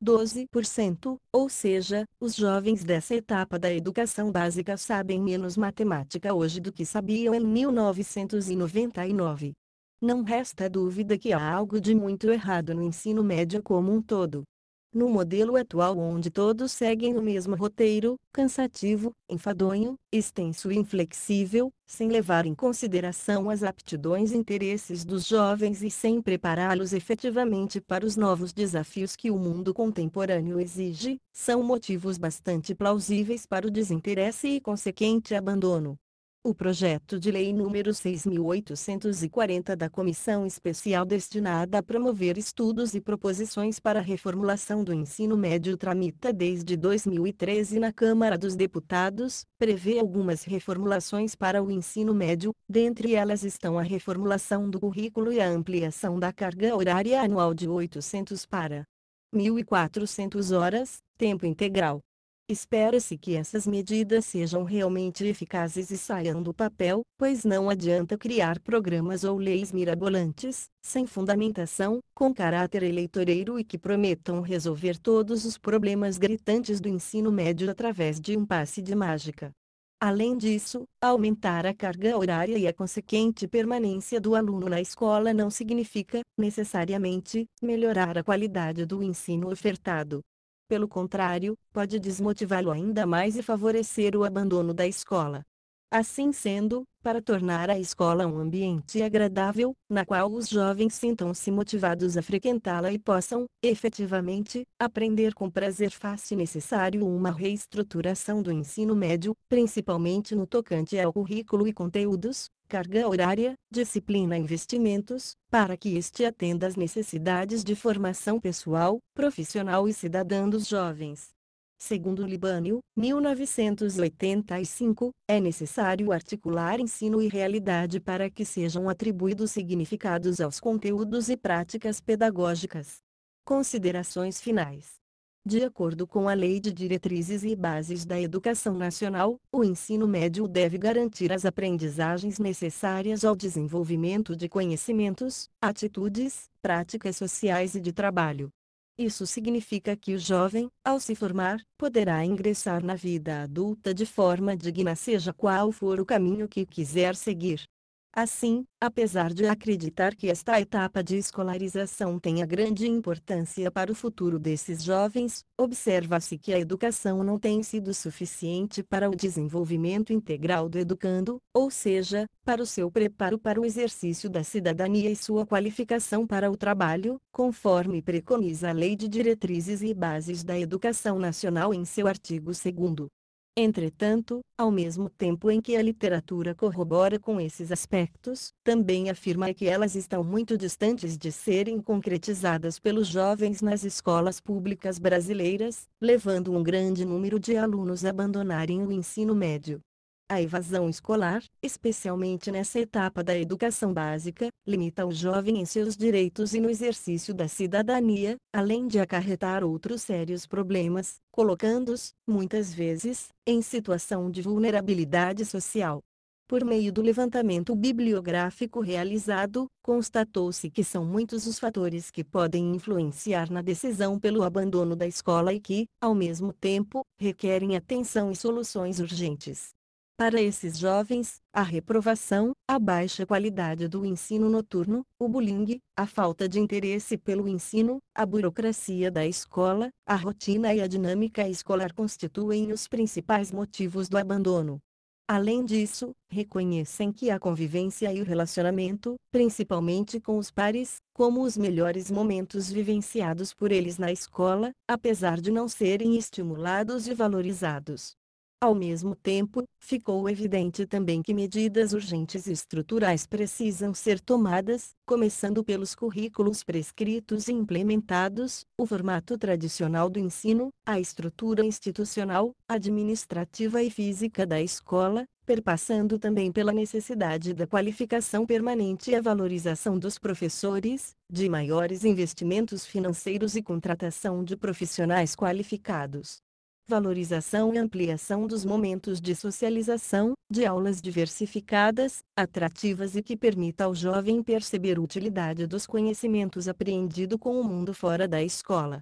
doze por cento, ou seja, os jovens dessa etapa da educação básica sabem menos matemática hoje do que sabiam em mil novecentos e noventa e nove. Não resta dúvida que há algo de muito errado no ensino médio como um todo. No modelo atual onde todos seguem o mesmo roteiro, cansativo, enfadonho, extenso e inflexível, sem levar em consideração as aptidões e interesses dos jovens e sem prepará-los efetivamente para os novos desafios que o mundo contemporâneo exige, são motivos bastante plausíveis para o desinteresse e consequente abandono. O projeto de lei número seis mil oitocentos e quarenta da Comissão Especial destinada a promover estudos e proposições para a reformulação do ensino médio tramita desde dois mil e treze na Câmara dos Deputados, prevê algumas reformulações para o ensino médio, dentre elas estão a reformulação do currículo e a ampliação da carga horária anual de oitocentas para mil e quatrocentas horas, tempo integral. Espera-se que essas medidas sejam realmente eficazes e saiam do papel, pois não adianta criar programas ou leis mirabolantes, sem fundamentação, com caráter eleitoreiro e que prometam resolver todos os problemas gritantes do ensino médio através de um passe de mágica. Além disso, aumentar a carga horária e a consequente permanência do aluno na escola não significa, necessariamente, melhorar a qualidade do ensino ofertado. Pelo contrário, pode desmotivá-lo ainda mais e favorecer o abandono da escola. Assim sendo, para tornar a escola um ambiente agradável, na qual os jovens sintam-se motivados a frequentá-la e possam, efetivamente, aprender com prazer, faz-se necessário uma reestruturação do ensino médio, principalmente no tocante ao currículo e conteúdos, carga horária, disciplina e investimentos, para que este atenda às necessidades de formação pessoal, profissional e cidadã dos jovens. Segundo Libânio, mil novecentos e oitenta e cinco, é necessário articular ensino e realidade para que sejam atribuídos significados aos conteúdos e práticas pedagógicas. Considerações finais. De acordo com a Lei de Diretrizes e Bases da Educação Nacional, o ensino médio deve garantir as aprendizagens necessárias ao desenvolvimento de conhecimentos, atitudes, práticas sociais e de trabalho. Isso significa que o jovem, ao se formar, poderá ingressar na vida adulta de forma digna, seja qual for o caminho que quiser seguir. Assim, apesar de acreditar que esta etapa de escolarização tenha grande importância para o futuro desses jovens, observa-se que a educação não tem sido suficiente para o desenvolvimento integral do educando, ou seja, para o seu preparo para o exercício da cidadania e sua qualificação para o trabalho, conforme preconiza a Lei de Diretrizes e Bases da Educação Nacional em seu artigo segundo. Entretanto, ao mesmo tempo em que a literatura corrobora com esses aspectos, também afirma que elas estão muito distantes de serem concretizadas pelos jovens nas escolas públicas brasileiras, levando um grande número de alunos a abandonarem o ensino médio. A evasão escolar, especialmente nessa etapa da educação básica, limita o jovem em seus direitos e no exercício da cidadania, além de acarretar outros sérios problemas, colocando-os, muitas vezes, em situação de vulnerabilidade social. Por meio do levantamento bibliográfico realizado, constatou-se que são muitos os fatores que podem influenciar na decisão pelo abandono da escola e que, ao mesmo tempo, requerem atenção e soluções urgentes. Para esses jovens, a reprovação, a baixa qualidade do ensino noturno, o bullying, a falta de interesse pelo ensino, a burocracia da escola, a rotina e a dinâmica escolar constituem os principais motivos do abandono. Além disso, reconhecem que a convivência e o relacionamento, principalmente com os pares, como os melhores momentos vivenciados por eles na escola, apesar de não serem estimulados e valorizados. Ao mesmo tempo, ficou evidente também que medidas urgentes e estruturais precisam ser tomadas, começando pelos currículos prescritos e implementados, o formato tradicional do ensino, a estrutura institucional, administrativa e física da escola, perpassando também pela necessidade da qualificação permanente e a valorização dos professores, de maiores investimentos financeiros e contratação de profissionais qualificados. Valorização e ampliação dos momentos de socialização, de aulas diversificadas, atrativas e que permita ao jovem perceber a utilidade dos conhecimentos apreendido com o mundo fora da escola.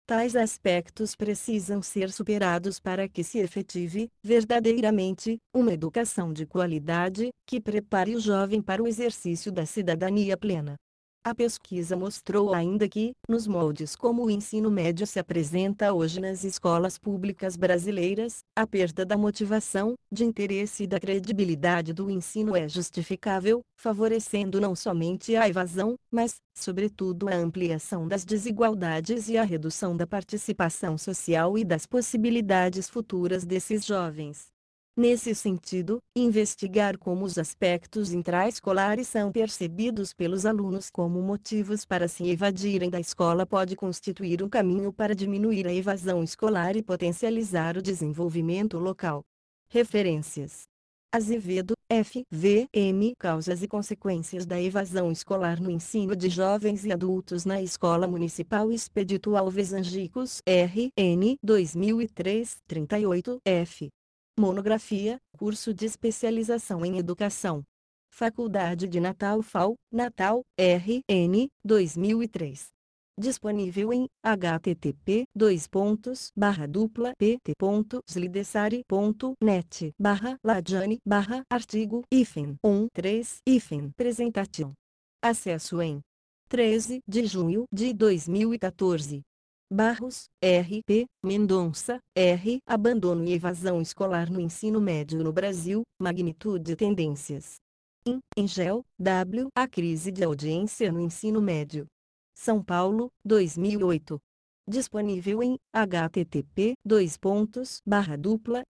Tais aspectos precisam ser superados para que se efetive, verdadeiramente, uma educação de qualidade, que prepare o jovem para o exercício da cidadania plena. A pesquisa mostrou ainda que, nos moldes como o ensino médio se apresenta hoje nas escolas públicas brasileiras, a perda da motivação, de interesse e da credibilidade do ensino é justificável, favorecendo não somente a evasão, mas, sobretudo, a ampliação das desigualdades e a redução da participação social e das possibilidades futuras desses jovens. Nesse sentido, investigar como os aspectos intraescolares são percebidos pelos alunos como motivos para se evadirem da escola pode constituir um caminho para diminuir a evasão escolar e potencializar o desenvolvimento local. Referências: Azevedo, F V M Causas e consequências da evasão escolar no ensino de jovens e adultos na Escola Municipal Expedito Alves Angicos, R N dois mil e três, trinta e oito, F. Monografia, curso de especialização em educação. Faculdade de Natal F A U, Natal, R N, dois mil e três. Disponível em http dois pontos barra dupla pt ponto slidesari ponto net barra ladiane barra artigo hífen um três hífen presentation. Acesso em treze de junho de dois mil e quatorze. Barros, R P, Mendonça, R. Abandono e evasão escolar no ensino médio no Brasil, magnitude e tendências. In, Engel, W. A crise de audiência no ensino médio. São Paulo, dois mil e oito. Disponível em http dois pontos barra dupla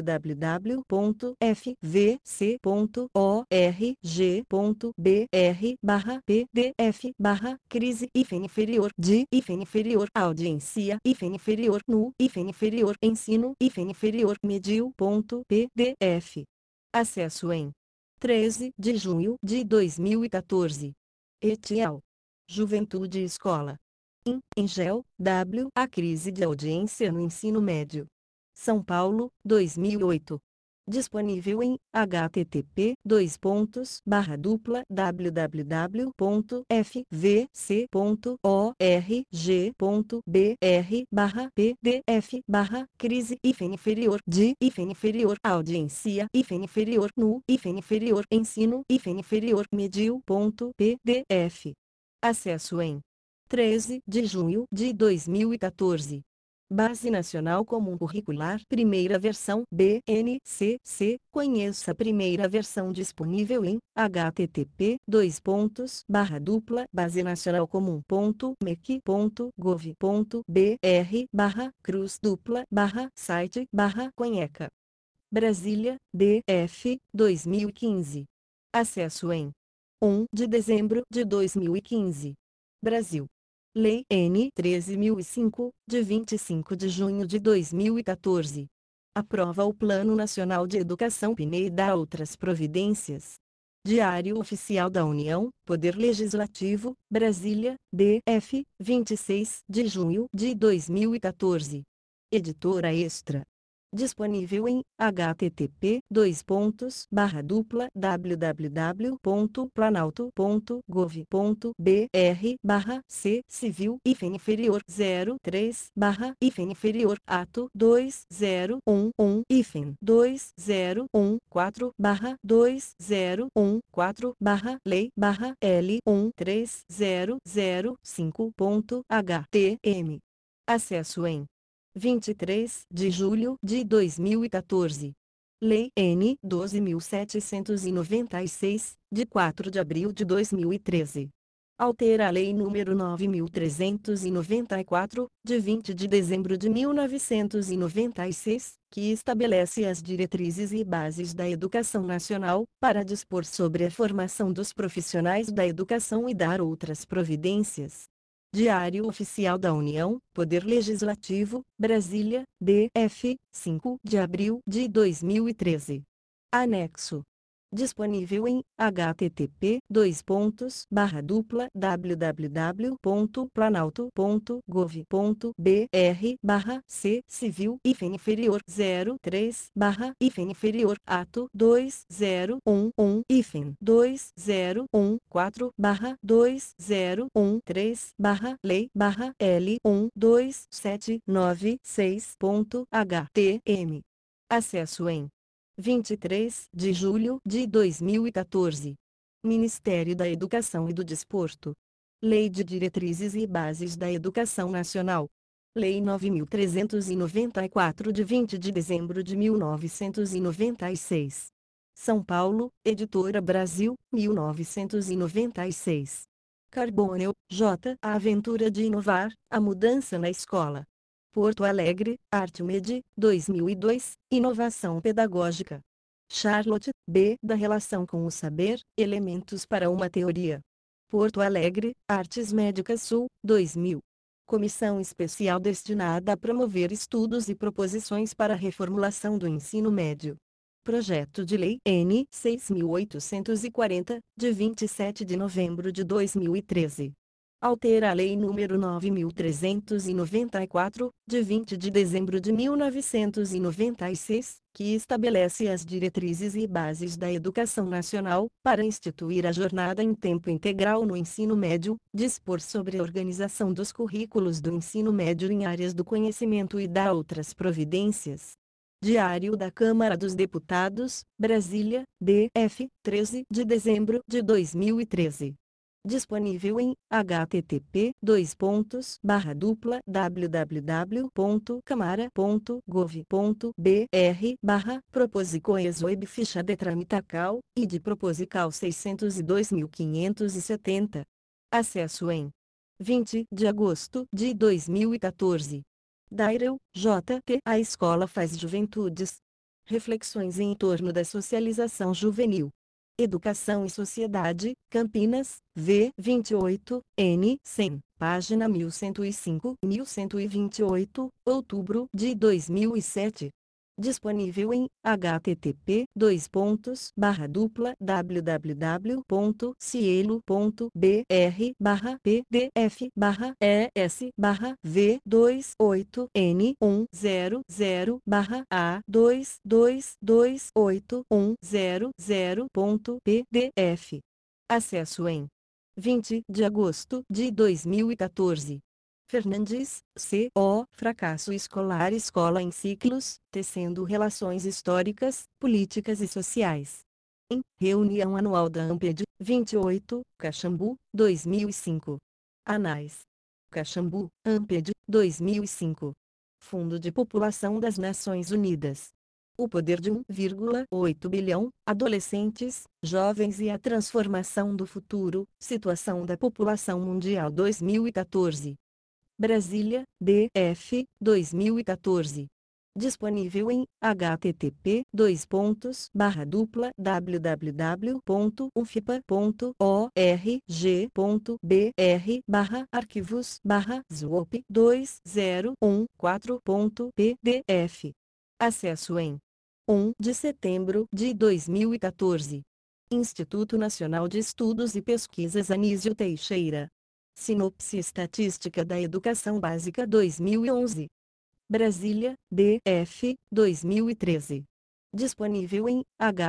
www ponto f v c ponto org ponto b r barra pdf barra crise hífen inferior de hífen inferior audiência hífen inferior no hífen inferior ensino hífen inferior mediu ponto pdf. Acesso em treze de junho de dois mil e quatorze. Et al. Juventude e Escola. In, Engel, W. A crise de audiência no ensino médio. São Paulo, dois mil e oito. Disponível em http dois pontos barra dupla www ponto f v c ponto org ponto b r barra pdf barra crise hífen inferior de hífen inferior audiência hífen inferior no hífen inferior ensino hífen inferior mediu ponto pdf. Acesso em treze de junho de dois mil e quatorze. Base Nacional Comum Curricular Primeira Versão B N C C. Conheça a primeira versão disponível em http dois pontos barra dupla basenacionalcomum.mec.gov.br barra cruz dupla barra site barra conheca. Brasília, D F, dois mil e quinze. Acesso em um de dezembro de dois mil e quinze. Brasil. Lei N treze mil e cinco, de vinte e cinco de junho de dois mil e quatorze. Aprova o Plano Nacional de Educação P N E e dá outras providências. Diário Oficial da União, Poder Legislativo, Brasília, D F, vinte e seis de junho de dois mil e quatorze. Editora Extra. Disponível em http dois pontos barra dupla www ponto planalto ponto gov ponto br barra c civil hífen inferior zero três barra hífen inferior ato dois zero um um hífen dois zero um quatro barra dois zero um quatro barra lei barra L um três zero zero cinco ponto htm. Acesso em vinte e três de julho de dois mil e quatorze. Lei N doze mil setecentos e noventa e seis, de quatro de abril de dois mil e treze. Altera a Lei nº nove mil trezentos e noventa e quatro, de vinte de dezembro de mil novecentos e noventa e seis, que estabelece as diretrizes e bases da educação nacional, para dispor sobre a formação dos profissionais da educação e dar outras providências. Diário Oficial da União, Poder Legislativo, Brasília, D F, cinco de abril de dois mil e treze. Anexo. Disponível em http dois pontos barra dupla www ponto planalto ponto gov ponto br barra c civil hífen inferior zero três barra hífen inferior ato dois zero um um hífen dois zero um quatro barra dois zero um três barra lei barra L um dois sete nove seis ponto htm. Acesso em vinte e três de julho de dois mil e quatorze. Ministério da Educação e do Desporto. Lei de Diretrizes e Bases da Educação Nacional. Lei nove mil trezentos e noventa e quatro de vinte de dezembro de mil novecentos e noventa e seis. São Paulo, Editora Brasil, mil novecentos e noventa e seis. Carbonell, J. A Aventura de Inovar, a Mudança na Escola. Porto Alegre, Artmed, dois mil e dois, Inovação Pedagógica. Charlotte, B. Da Relação com o Saber, Elementos para uma Teoria. Porto Alegre, Artes Médicas Sul, dois mil. Comissão especial destinada a promover estudos e proposições para a reformulação do ensino médio. Projeto de Lei N seis mil oitocentos e quarenta, de vinte e sete de novembro de dois mil e treze. Altera a Lei nº nove mil trezentos e noventa e quatro, de vinte de dezembro de mil novecentos e noventa e seis, que estabelece as diretrizes e bases da educação nacional, para instituir a jornada em tempo integral no ensino médio, dispor sobre a organização dos currículos do ensino médio em áreas do conhecimento e dá outras providências. Diário da Câmara dos Deputados, Brasília, D F, treze de dezembro de dois mil e treze. Disponível em http dois pontos barra dupla www ponto câmara ponto gov ponto br barra Proposicoes web ficha de tramitacal, e de Proposical seiscentos e dois mil quinhentos e setenta. Acesso em vinte de agosto de dois mil e quatorze. Dairel, J T. A Escola Faz Juventudes. Reflexões em torno da socialização juvenil. Educação e Sociedade, Campinas, V vinte e oito, N cem, página mil cento e cinco a mil cento e vinte e oito, outubro de dois mil e sete. Disponível em http dois pontos barra dupla www ponto cielo ponto br barra pdf barra es barra v vinte e oito n cento barra a dois dois dois oito um zero zero ponto pdf. Acesso em vinte de agosto de dois mil e quatorze. Fernandes, C O Fracasso Escolar Escola em Ciclos, Tecendo Relações Históricas, Políticas e Sociais. Em Reunião Anual da ANPED, vinte e oito, Caxambu, dois mil e cinco. Anais. Caxambu, ANPED, dois mil e cinco. Fundo de População das Nações Unidas. O poder de um vírgula oito bilhão, adolescentes, jovens e a transformação do futuro, situação da população mundial dois mil e quatorze. Brasília, D F, dois mil e quatorze. Disponível em http dois pontos barra dupla www ponto unfipa ponto org ponto br barra arquivos barra zwop dois zero um quatro ponto pdf. Acesso em um de setembro de dois mil e quatorze. Instituto Nacional de Estudos e Pesquisas Anísio Teixeira. Sinopse Estatística da Educação Básica dois mil e onze. Brasília, D F, dois mil e treze. Disponível em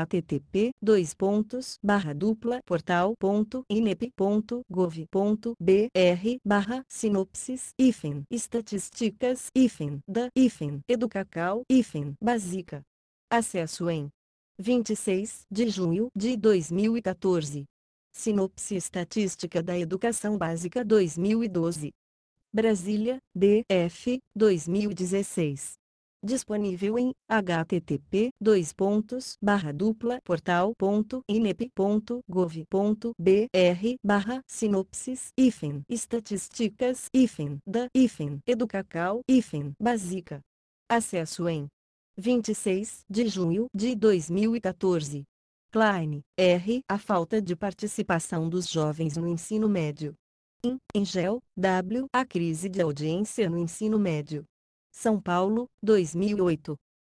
http dois pontos barra dupla portal ponto inep ponto gov ponto br barra sinopses hífen estatísticas hífen da hífen educacal hífen básica. Acesso em vinte e seis de junho de dois mil e quatorze. Sinopse Estatística da Educação Básica dois mil e doze. Brasília, D F, dois mil e dezesseis. Disponível em http dois pontos barra dupla portal ponto inep ponto gov ponto br barra sinopses hífen estatísticas hífen da hífen educacal hífen básica. Acesso em vinte e seis de junho de dois mil e quatorze. Klein, R. A falta de participação dos jovens no ensino médio. In, Engel, W. A crise de audiência no ensino médio. São Paulo, dois mil e oito.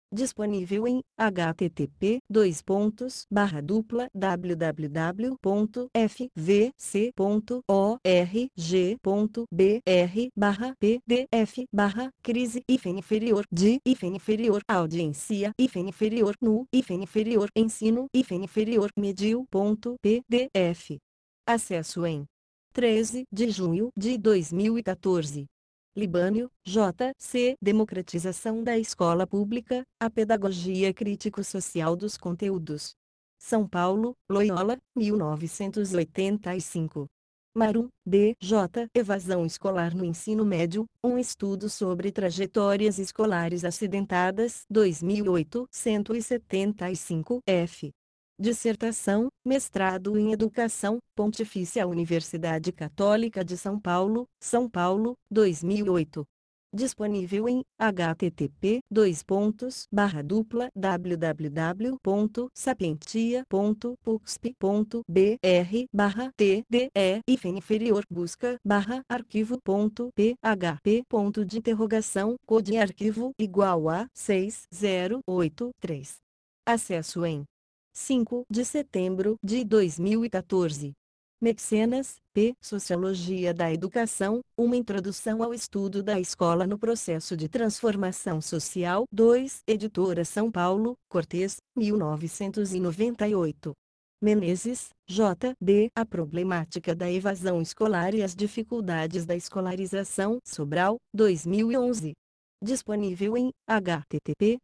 Disponível em http dois pontos barra dupla www ponto fvc ponto org ponto br barra pdf barra crise hífen inferior de hífen inferior audiência hífen inferior no hífen inferior ensino hífen inferior mediu ponto pdf. Acesso em treze de junho de dois mil e quatorze. Libânio, J C Democratização da Escola Pública, a Pedagogia Crítico-Social dos Conteúdos. São Paulo, Loyola, mil novecentos e oitenta e cinco. Marum, D. J. Evasão Escolar no Ensino Médio, um estudo sobre trajetórias escolares acidentadas, dois mil e oito, cento e setenta e cinco, F. Dissertação, mestrado em Educação, Pontifícia Universidade Católica de São Paulo, São Paulo, dois mil e oito. Disponível em http dois pontos barra dupla www ponto sapientia ponto puxp ponto br barra tde hífen inferior busca barra arquivo ponto php ponto de interrogação code arquivo igual a seis zero oito três. Acesso em cinco de setembro de dois mil e quatorze. Mecenas, P. Sociologia da Educação, uma introdução ao estudo da escola no processo de transformação social. dois. Editora São Paulo, Cortês, mil novecentos e noventa e oito. Menezes, J. D. A problemática da evasão escolar e as dificuldades da escolarização. Sobral, dois mil e onze. Disponível em http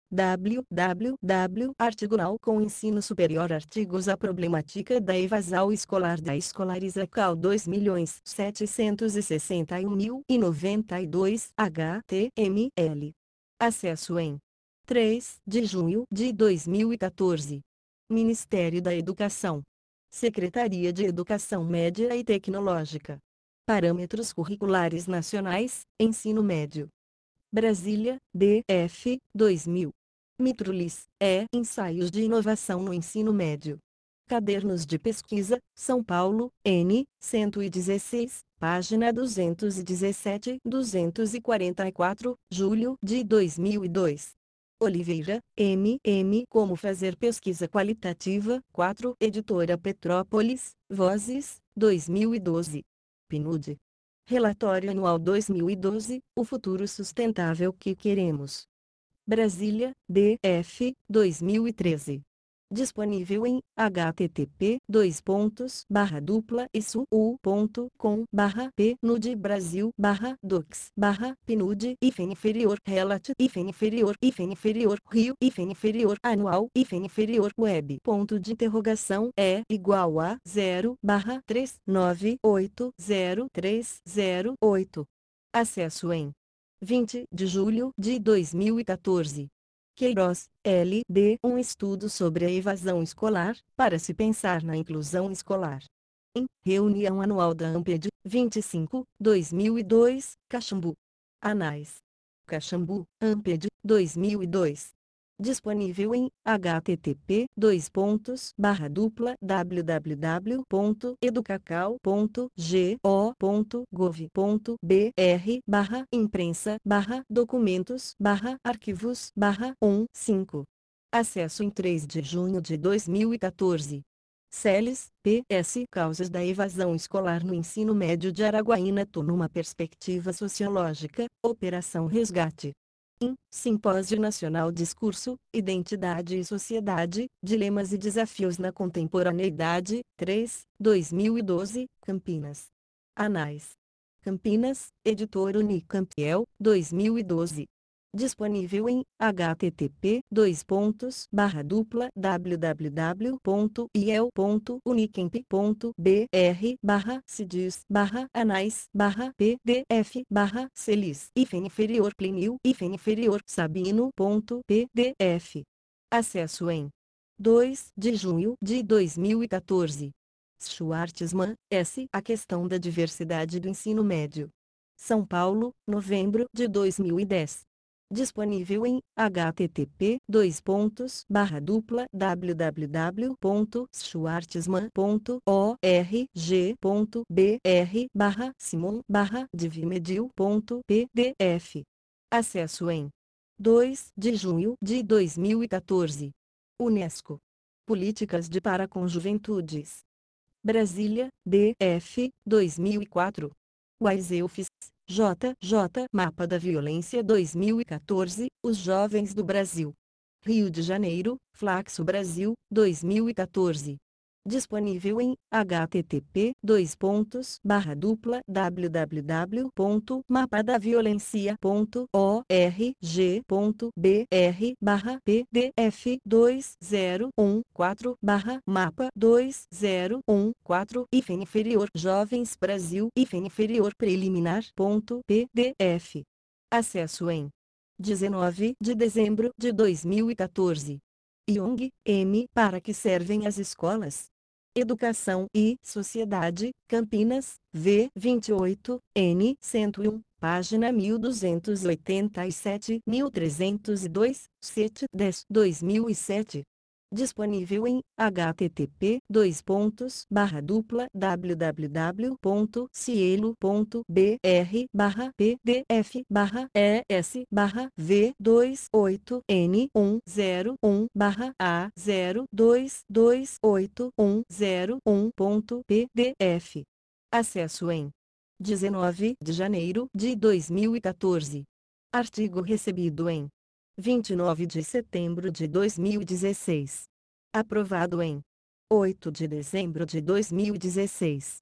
www artigoal com ensino superior artigos A problemática da evasão escolar da escolarização dois milhões setecentos e sessenta e um mil e noventa e dois H T M L. Acesso em três de junho de dois mil e quatorze. Ministério da Educação. Secretaria de Educação Média e Tecnológica. Parâmetros curriculares nacionais, ensino médio. Brasília, D F, dois mil. Mitrolis, E. Ensaios de Inovação no Ensino Médio. Cadernos de Pesquisa, São Paulo, N. cento e dezesseis, página duzentos e dezessete a duzentos e quarenta e quatro, julho de dois mil e dois. Oliveira, M. M. Como fazer pesquisa qualitativa, quatro. Editora Petrópolis, Vozes, dois mil e doze. P N U D. Relatório Anual dois mil e doze, O Futuro Sustentável que Queremos. Brasília, D F, dois mil e treze. Disponível em http dois pontos barra dupla isso u ponto com barra pnud brasil barra docs barra pnud hífen inferior relat hífen inferior hífen inferior rio hífen inferior anual hífen inferior web ponto de interrogação é igual a zero barra três nove oito zero três zero oito. Acesso em vinte de julho de dois mil e quatorze. Queiroz, L D Um estudo sobre a evasão escolar, para se pensar na inclusão escolar. Em reunião anual da ANPED, vinte e cinco, dois mil e dois, Caxambu. Anais. Caxambu, ANPED, dois mil e dois. Disponível em http dois pontos barra dupla www ponto educacau ponto go ponto gov ponto br barra imprensa barra documentos barra arquivos barra cinco. Acesso em três de junho de dois mil e quatorze. Celes, P S Causas da evasão escolar no ensino médio de Araguaína numa perspectiva sociológica, Operação Resgate. Em Simpósio Nacional Discurso, Identidade e Sociedade, Dilemas e Desafios na Contemporaneidade, três, dois mil e doze, Campinas. Anais. Campinas, Editora Unicampiel, dois mil e doze. Disponível em http dois pontos barra dupla www ponto iel ponto unicamp ponto br barra cidis barra anais barra pdf barra celis hífen inferior plinio hífen inferior sabino ponto pdf. Acesso em dois de junho de dois mil e quatorze. Schwartzman, S. A questão da diversidade do ensino médio. São Paulo, novembro de dois mil e dez. Disponível em http dois pontos barra dupla www ponto schwartzman ponto org ponto br barra simon barra divimedil ponto pdf. Acesso em dois de junho de dois mil e quatorze. Unesco. Políticas de para com juventudes. Brasília, D F, dois mil e quatro. Waiseufs, J J Mapa da Violência dois mil e quatorze, Os Jovens do Brasil. Rio de Janeiro, Flaxo Brasil, dois mil e quatorze. Disponível em h t t p dois pontos barra dupla w w w ponto mapadaviolencia ponto org ponto b r barra p d f dois zero um quatro barra mapa dois zero um quatro hífen inferior Jovens Brasil hífen inferior preliminar ponto p d f. Acesso em dezenove de dezembro de dois mil e quatorze. Young, M. Para que servem as escolas? Educação e Sociedade, Campinas, V vinte e oito, N cento e um, página mil duzentos e oitenta e sete mil trezentos e dois, sete dez dois mil e sete. Disponível em h t t p dois pontos barra dupla w w w ponto cielo ponto b r barra p d f barra e s barra v vinte e oito n cento e um barra a zero dois dois oito um zero um ponto p d f. Acesso em dezenove de janeiro de dois mil e quatorze. Artigo recebido em vinte e nove de setembro de dois mil e dezesseis. Aprovado em oito de dezembro de dois mil e dezesseis.